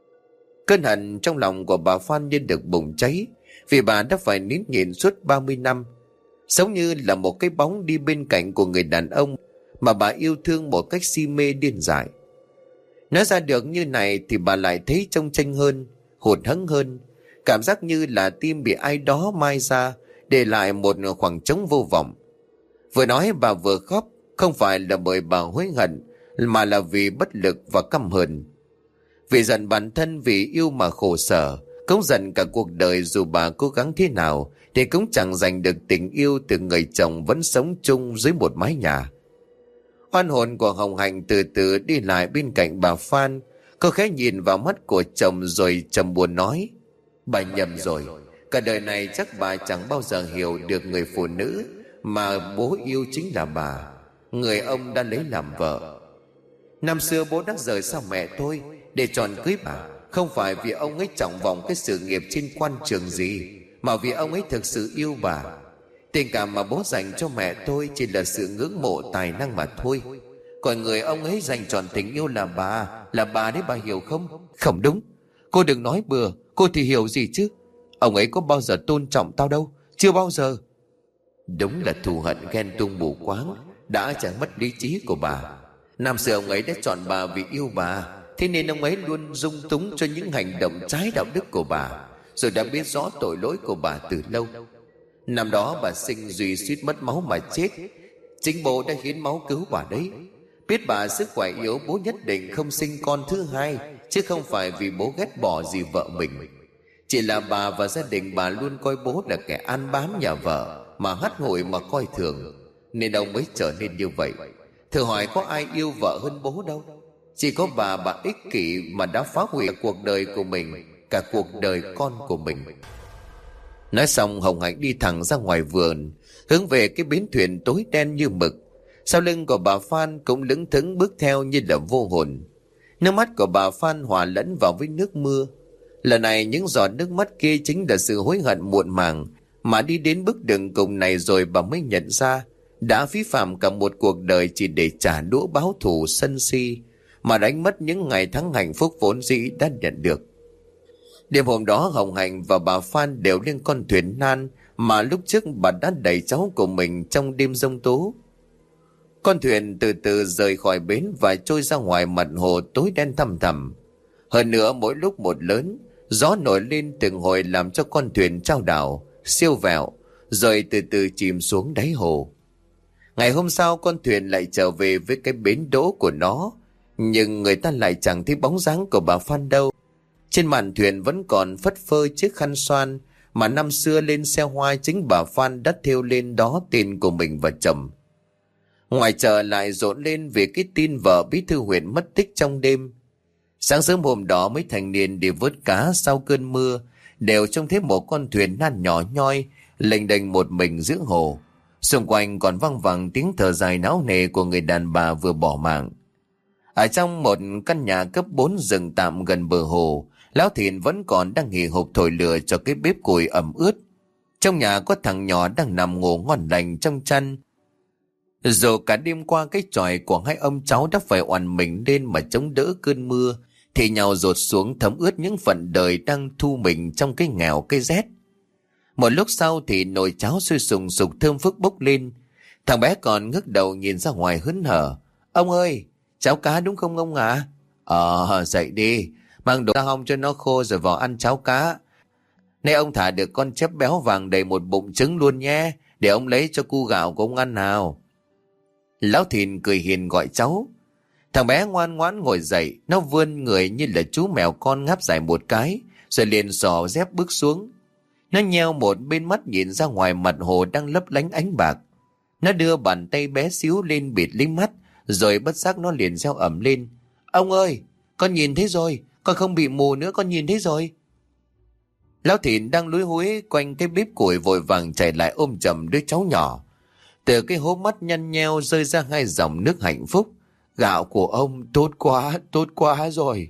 Cơn hận trong lòng của bà Phan như được bùng cháy, vì bà đã phải nín nhịn suốt 30 năm, giống như là một cái bóng đi bên cạnh của người đàn ông mà bà yêu thương một cách si mê điên dại. Nói ra được như này thì bà lại thấy trông chênh hơn, hụt hẫng hơn, cảm giác như là tim bị ai đó mai ra, để lại một khoảng trống vô vọng. Vừa nói bà vừa khóc, không phải là bởi bà hối hận, mà là vì bất lực và căm hờn. Vì giận bản thân vì yêu mà khổ sở, cũng giận cả cuộc đời dù bà cố gắng thế nào thì cũng chẳng giành được tình yêu từ người chồng vẫn sống chung dưới một mái nhà. Oan hồn của Hồng Hạnh từ từ đi lại bên cạnh bà Phan. Cô khẽ nhìn vào mắt của chồng rồi trầm buồn nói. Bà nhầm rồi, cả đời này chắc bà chẳng bao giờ hiểu được người phụ nữ mà bố yêu chính là bà, người ông đã lấy làm vợ. Năm xưa bố đã rời xa mẹ tôi để chọn cưới bà, không phải vì ông ấy trọng vọng cái sự nghiệp trên quan trường gì, mà vì ông ấy thực sự yêu bà. Tình cảm mà bố dành cho mẹ tôi chỉ là sự ngưỡng mộ tài năng mà thôi. Còn người ông ấy dành trọn tình yêu là bà đấy, bà hiểu không? Không đúng, cô đừng nói bừa, cô thì hiểu gì chứ. Ông ấy có bao giờ tôn trọng tao đâu, chưa bao giờ. Đúng là thù hận ghen tuông mù quáng đã chẳng mất lý trí của bà. Năm xưa ông ấy đã chọn bà vì yêu bà, Thế nên ông ấy luôn dung túng cho những hành động trái đạo đức của bà, rồi đã biết rõ tội lỗi của bà từ lâu. Năm đó bà Sinh Duy suýt mất máu mà chết. Chính bố đã hiến máu cứu bà đấy. Biết bà sức khỏe yếu, bố nhất định không sinh con thứ hai, chứ không phải vì bố ghét bỏ gì vợ mình. Chỉ là bà và gia đình bà luôn coi bố là kẻ ăn bám nhà vợ, mà hắt hủi mà coi thường, nên ông mới trở nên như vậy. Thử hỏi có ai yêu vợ hơn bố đâu. Chỉ có bà ích kỷ mà đã phá hủy cuộc đời của mình, cả cuộc đời con của mình. Nói xong, Hồng Hạnh đi thẳng ra ngoài vườn, hướng về cái bến thuyền tối đen như mực. Sau lưng của bà Phan cũng lững thững bước theo như là vô hồn. Nước mắt của bà Phan hòa lẫn vào với nước mưa. Lần này những giọt nước mắt kia chính là sự hối hận muộn màng, mà đi đến bước đường cùng này rồi bà mới nhận ra đã phí phạm cả một cuộc đời chỉ để trả đũa báo thù sân si, mà đánh mất những ngày tháng hạnh phúc vốn dĩ đã nhận được. Đêm hôm đó, Hồng Hạnh và bà Phan đều lên con thuyền nan mà lúc trước bà đã đẩy cháu của mình trong đêm giông tố. Con thuyền từ từ rời khỏi bến và trôi ra ngoài mặt hồ tối đen thăm thẳm. Hơn nữa, mỗi lúc một lớn, gió nổi lên từng hồi làm cho con thuyền chao đảo, siêu vẹo, rồi từ từ chìm xuống đáy hồ. Ngày hôm sau, con thuyền lại trở về với cái bến đỗ của nó, nhưng người ta lại chẳng thấy bóng dáng của bà Phan đâu. Trên màn thuyền vẫn còn phất phơ chiếc khăn xoan mà năm xưa lên xe hoa chính bà Phan đã thêu lên đó tên của mình và chồng. Ngoài chợ lại rộn lên vì cái tin vợ bí thư huyện mất tích trong đêm. Sáng sớm hôm đó, mấy thanh niên đi vớt cá sau cơn mưa đều trông thấy một con thuyền nan nhỏ nhoi lênh đênh một mình giữa hồ. Xung quanh còn văng vẳng tiếng thở dài não nề của người đàn bà vừa bỏ mạng. Ở trong một căn nhà cấp 4 dựng tạm gần bờ hồ, Lão Thìn vẫn còn đang hì hục thổi lửa cho cái bếp củi ẩm ướt. Trong nhà có thằng nhỏ đang nằm ngủ ngon lành trong chăn. Dù cả đêm qua cái chòi của hai ông cháu đã phải oằn mình lên mà chống đỡ cơn mưa, thì nhào dột xuống thấm ướt những phận đời đang thu mình trong cái nghèo cái rét. Một lúc sau thì nồi cháo sôi sùng sục thơm phức bốc lên. Thằng bé còn ngước đầu nhìn ra ngoài hớn hở. Ông ơi, cháo cá đúng không ông ạ? Dậy đi, mang đồ ra hong cho nó khô rồi vào ăn cháo cá. Nay ông thả được con chép béo vàng đầy một bụng trứng luôn nhé, để ông lấy cho cu gạo của ông ăn nào. Lão Thìn cười hiền gọi cháu. Thằng bé ngoan ngoãn ngồi dậy, nó vươn người như là chú mèo con ngáp dài một cái, rồi liền xỏ dép bước xuống. Nó nheo một bên mắt nhìn ra ngoài mặt hồ đang lấp lánh ánh bạc. Nó đưa bàn tay bé xíu lên bịt lấy mắt, rồi bất giác nó liền reo ẩm lên. Ông ơi, con nhìn thấy rồi, con không bị mù nữa, con nhìn thấy rồi. Lão Thìn đang lúi húi quanh cái bếp củi vội vàng chạy lại ôm chầm đứa cháu nhỏ. Từ cái hố mắt nhăn nheo rơi ra hai dòng nước hạnh phúc. Gạo của ông tốt quá rồi.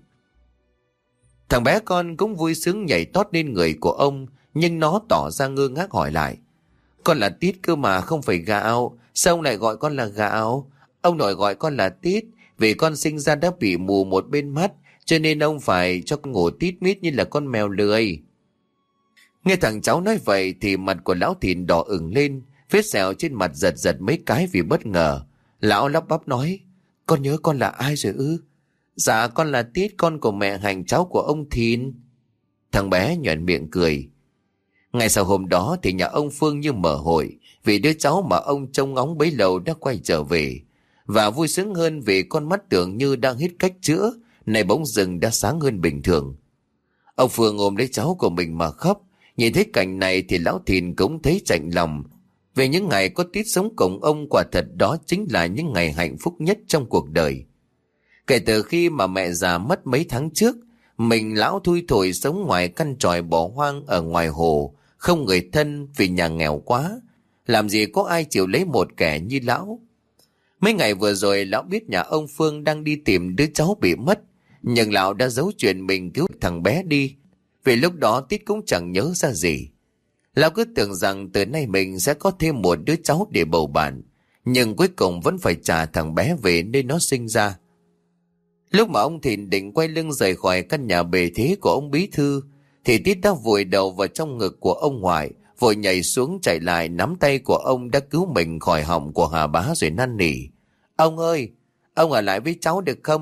Thằng bé con cũng vui sướng nhảy tót lên người của ông, nhưng nó tỏ ra ngơ ngác hỏi lại. Con là Tít cơ mà, không phải gạo. Sao ông lại gọi con là gạo? Ông nội gọi con là Tít vì con sinh ra đã bị mù một bên mắt, cho nên ông phải cho con ngủ tít mít như là con mèo lười. Nghe thằng cháu nói vậy thì mặt của lão Thìn đỏ ửng lên, vết sẹo trên mặt giật giật mấy cái vì bất ngờ. Lão lắp bắp nói, con nhớ con là ai rồi ư? Dạ con là Tít, con của mẹ Hành, cháu của ông Thìn. Thằng bé nhoẻn miệng cười. Ngày sau hôm đó thì nhà ông Phương như mở hội, vì đứa cháu mà ông trông ngóng bấy lâu đã quay trở về. Và vui sướng hơn vì con mắt tưởng như đang hết cách chữa, này bỗng dưng đã sáng hơn bình thường. Ông Phương ôm lấy cháu của mình mà khóc. Nhìn thấy cảnh này thì lão Thìn cũng thấy chạnh lòng. Về những ngày có Tít sống cùng ông, quả thật đó chính là những ngày hạnh phúc nhất trong cuộc đời. Kể từ khi mà mẹ già mất mấy tháng trước, mình lão thui thổi sống ngoài căn tròi bỏ hoang ở ngoài hồ, không người thân vì nhà nghèo quá. Làm gì có ai chịu lấy một kẻ như lão. Mấy ngày vừa rồi lão biết nhà ông Phương đang đi tìm đứa cháu bị mất, nhưng lão đã giấu chuyện mình cứu thằng bé đi, vì lúc đó Tít cũng chẳng nhớ ra gì. Lão cứ tưởng rằng từ nay mình sẽ có thêm một đứa cháu để bầu bạn, nhưng cuối cùng vẫn phải trả thằng bé về nơi nó sinh ra. Lúc mà ông Thìn định quay lưng rời khỏi căn nhà bề thế của ông bí thư, thì Tít đã vùi đầu vào trong ngực của ông ngoại, vội nhảy xuống chạy lại nắm tay của ông đã cứu mình khỏi họng của Hà Bá rồi năn nỉ. Ông ơi, ông ở lại với cháu được không?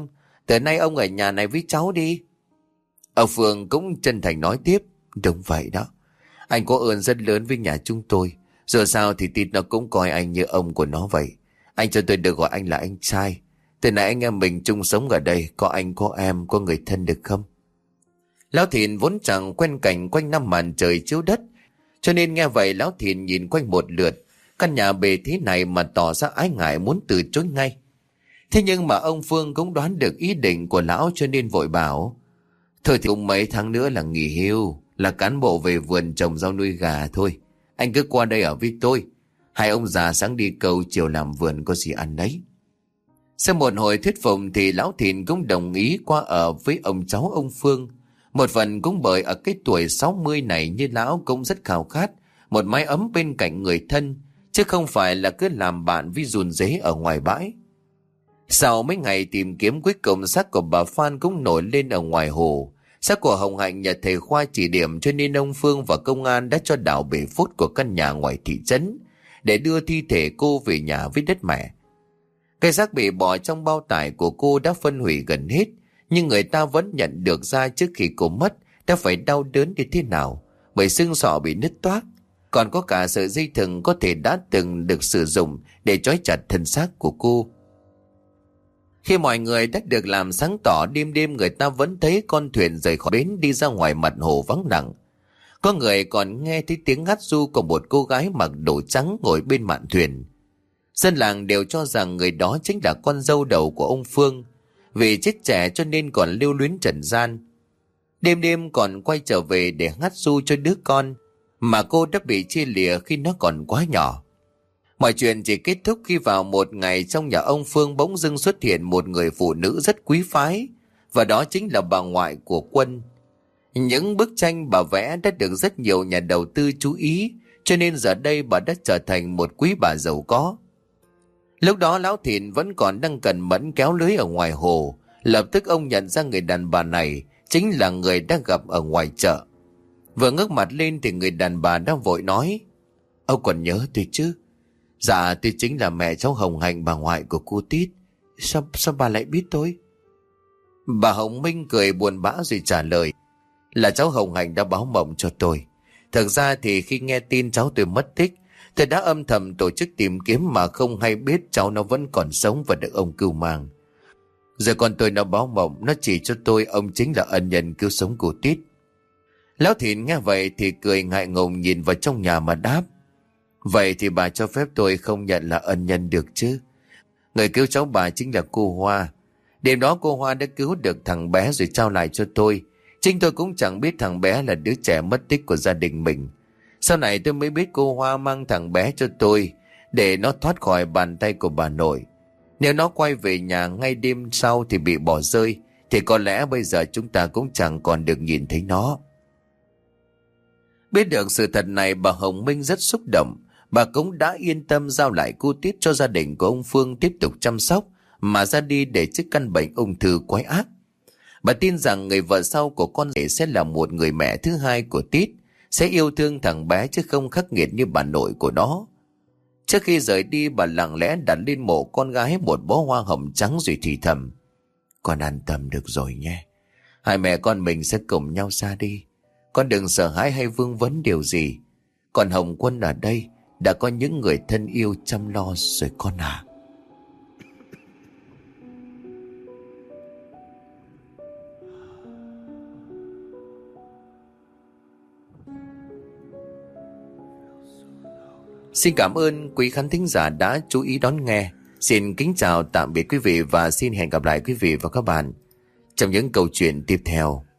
Từ nay ông ở nhà này với cháu đi. Ông Phương cũng chân thành nói tiếp. Đúng vậy đó. Anh có ơn rất lớn với nhà chúng tôi. Dù sao thì Tít nó cũng coi anh như ông của nó vậy. Anh cho tôi được gọi anh là anh trai. Từ nay anh em mình chung sống ở đây. Có anh, có em, có người thân được không? Lão Thìn vốn chẳng quen cảnh quanh năm màn trời chiếu đất. Cho nên nghe vậy Lão Thìn nhìn quanh một lượt. Căn nhà bề thế này mà tỏ ra ái ngại muốn từ chối ngay. Thế nhưng mà ông Phương cũng đoán được ý định của lão cho nên vội bảo. Thôi thì cũng mấy tháng nữa là nghỉ hưu, là cán bộ về vườn trồng rau nuôi gà thôi. Anh cứ qua đây ở với tôi. Hai ông già sáng đi câu chiều làm vườn có gì ăn đấy. Sau một hồi thuyết phục thì Lão Thìn cũng đồng ý qua ở với ông cháu ông Phương. Một phần cũng bởi ở cái tuổi 60 này như lão cũng rất khao khát một mái ấm bên cạnh người thân, chứ không phải là cứ làm bạn với run rế ở ngoài bãi. Sau mấy ngày tìm kiếm cuối cùng xác của bà Phan cũng nổi lên ở ngoài hồ. Xác của Hồng Hạnh nhờ thầy Khoa chỉ điểm cho nên ông Phương và công an đã cho đào bể phốt của căn nhà ngoài thị trấn để đưa thi thể cô về nhà với đất mẹ. Cái xác bị bỏ trong bao tải của cô đã phân hủy gần hết, nhưng người ta vẫn nhận được ra trước khi cô mất đã phải đau đớn như thế nào, bởi xương sọ bị nứt toác, còn có cả sợi dây thừng có thể đã từng được sử dụng để trói chặt thân xác của cô. Khi mọi người đã được làm sáng tỏ, đêm đêm người ta vẫn thấy con thuyền rời khỏi bến đi ra ngoài mặt hồ vắng lặng. Có người còn nghe thấy tiếng hát ru của một cô gái mặc đồ trắng ngồi bên mạn thuyền. Dân làng đều cho rằng người đó chính là con dâu đầu của ông Phương. Vì chết trẻ cho nên còn lưu luyến trần gian. Đêm đêm còn quay trở về để hát ru cho đứa con mà cô đã bị chia lìa khi nó còn quá nhỏ. Mọi chuyện chỉ kết thúc khi vào một ngày trong nhà ông Phương bỗng dưng xuất hiện một người phụ nữ rất quý phái, và đó chính là bà ngoại của Quân. Những bức tranh bà vẽ đã được rất nhiều nhà đầu tư chú ý, cho nên giờ đây bà đã trở thành một quý bà giàu có. Lúc đó Lão Thìn vẫn còn đang cẩn mẫn kéo lưới ở ngoài hồ. Lập tức ông nhận ra người đàn bà này chính là người đã gặp ở ngoài chợ. Vừa ngước mặt lên thì người đàn bà đã vội nói: Ông còn nhớ tôi chứ? Dạ tôi chính là mẹ cháu Hồng Hạnh, bà ngoại của cô Tít. Sao bà lại biết tôi? Bà Hồng Minh cười buồn bã rồi trả lời: Là cháu Hồng Hạnh đã báo mộng cho tôi. Thực ra thì khi nghe tin cháu tôi mất tích, tôi đã âm thầm tổ chức tìm kiếm mà không hay biết cháu nó vẫn còn sống và được ông cưu mang. Giờ con tôi nó báo mộng, nó chỉ cho tôi ông chính là ân nhân cứu sống cô Tít. Lão Thìn nghe vậy thì cười ngại ngùng nhìn vào trong nhà mà đáp: Vậy thì bà cho phép tôi không nhận là ân nhân được chứ? Người cứu cháu bà chính là cô Hoa. Đêm đó cô Hoa đã cứu được thằng bé rồi trao lại cho tôi. Chính tôi cũng chẳng biết thằng bé là đứa trẻ mất tích của gia đình mình. Sau này tôi mới biết cô Hoa mang thằng bé cho tôi để nó thoát khỏi bàn tay của bà nội. Nếu nó quay về nhà ngay đêm sau thì bị bỏ rơi, thì có lẽ bây giờ chúng ta cũng chẳng còn được nhìn thấy nó. Biết được sự thật này, bà Hồng Minh rất xúc động. Bà cũng đã yên tâm giao lại cô Tít cho gia đình của ông Phương tiếp tục chăm sóc, mà ra đi để trước căn bệnh ung thư quái ác. Bà tin rằng người vợ sau của con rể sẽ là một người mẹ thứ hai của Tít, sẽ yêu thương thằng bé chứ không khắc nghiệt như bà nội của nó. Trước khi rời đi, bà lặng lẽ đặt lên mộ con gái một bó hoa hồng trắng rồi thì thầm: Con an tâm được rồi nhé. Hai mẹ con mình sẽ cùng nhau ra đi. Con đừng sợ hãi hay vương vấn điều gì. Còn Hồng Quân ở đây đã có những người thân yêu chăm lo rồi con à. Xin cảm ơn quý khán thính giả đã chú ý đón nghe. Xin kính chào tạm biệt quý vị và xin hẹn gặp lại quý vị và các bạn trong những câu chuyện tiếp theo.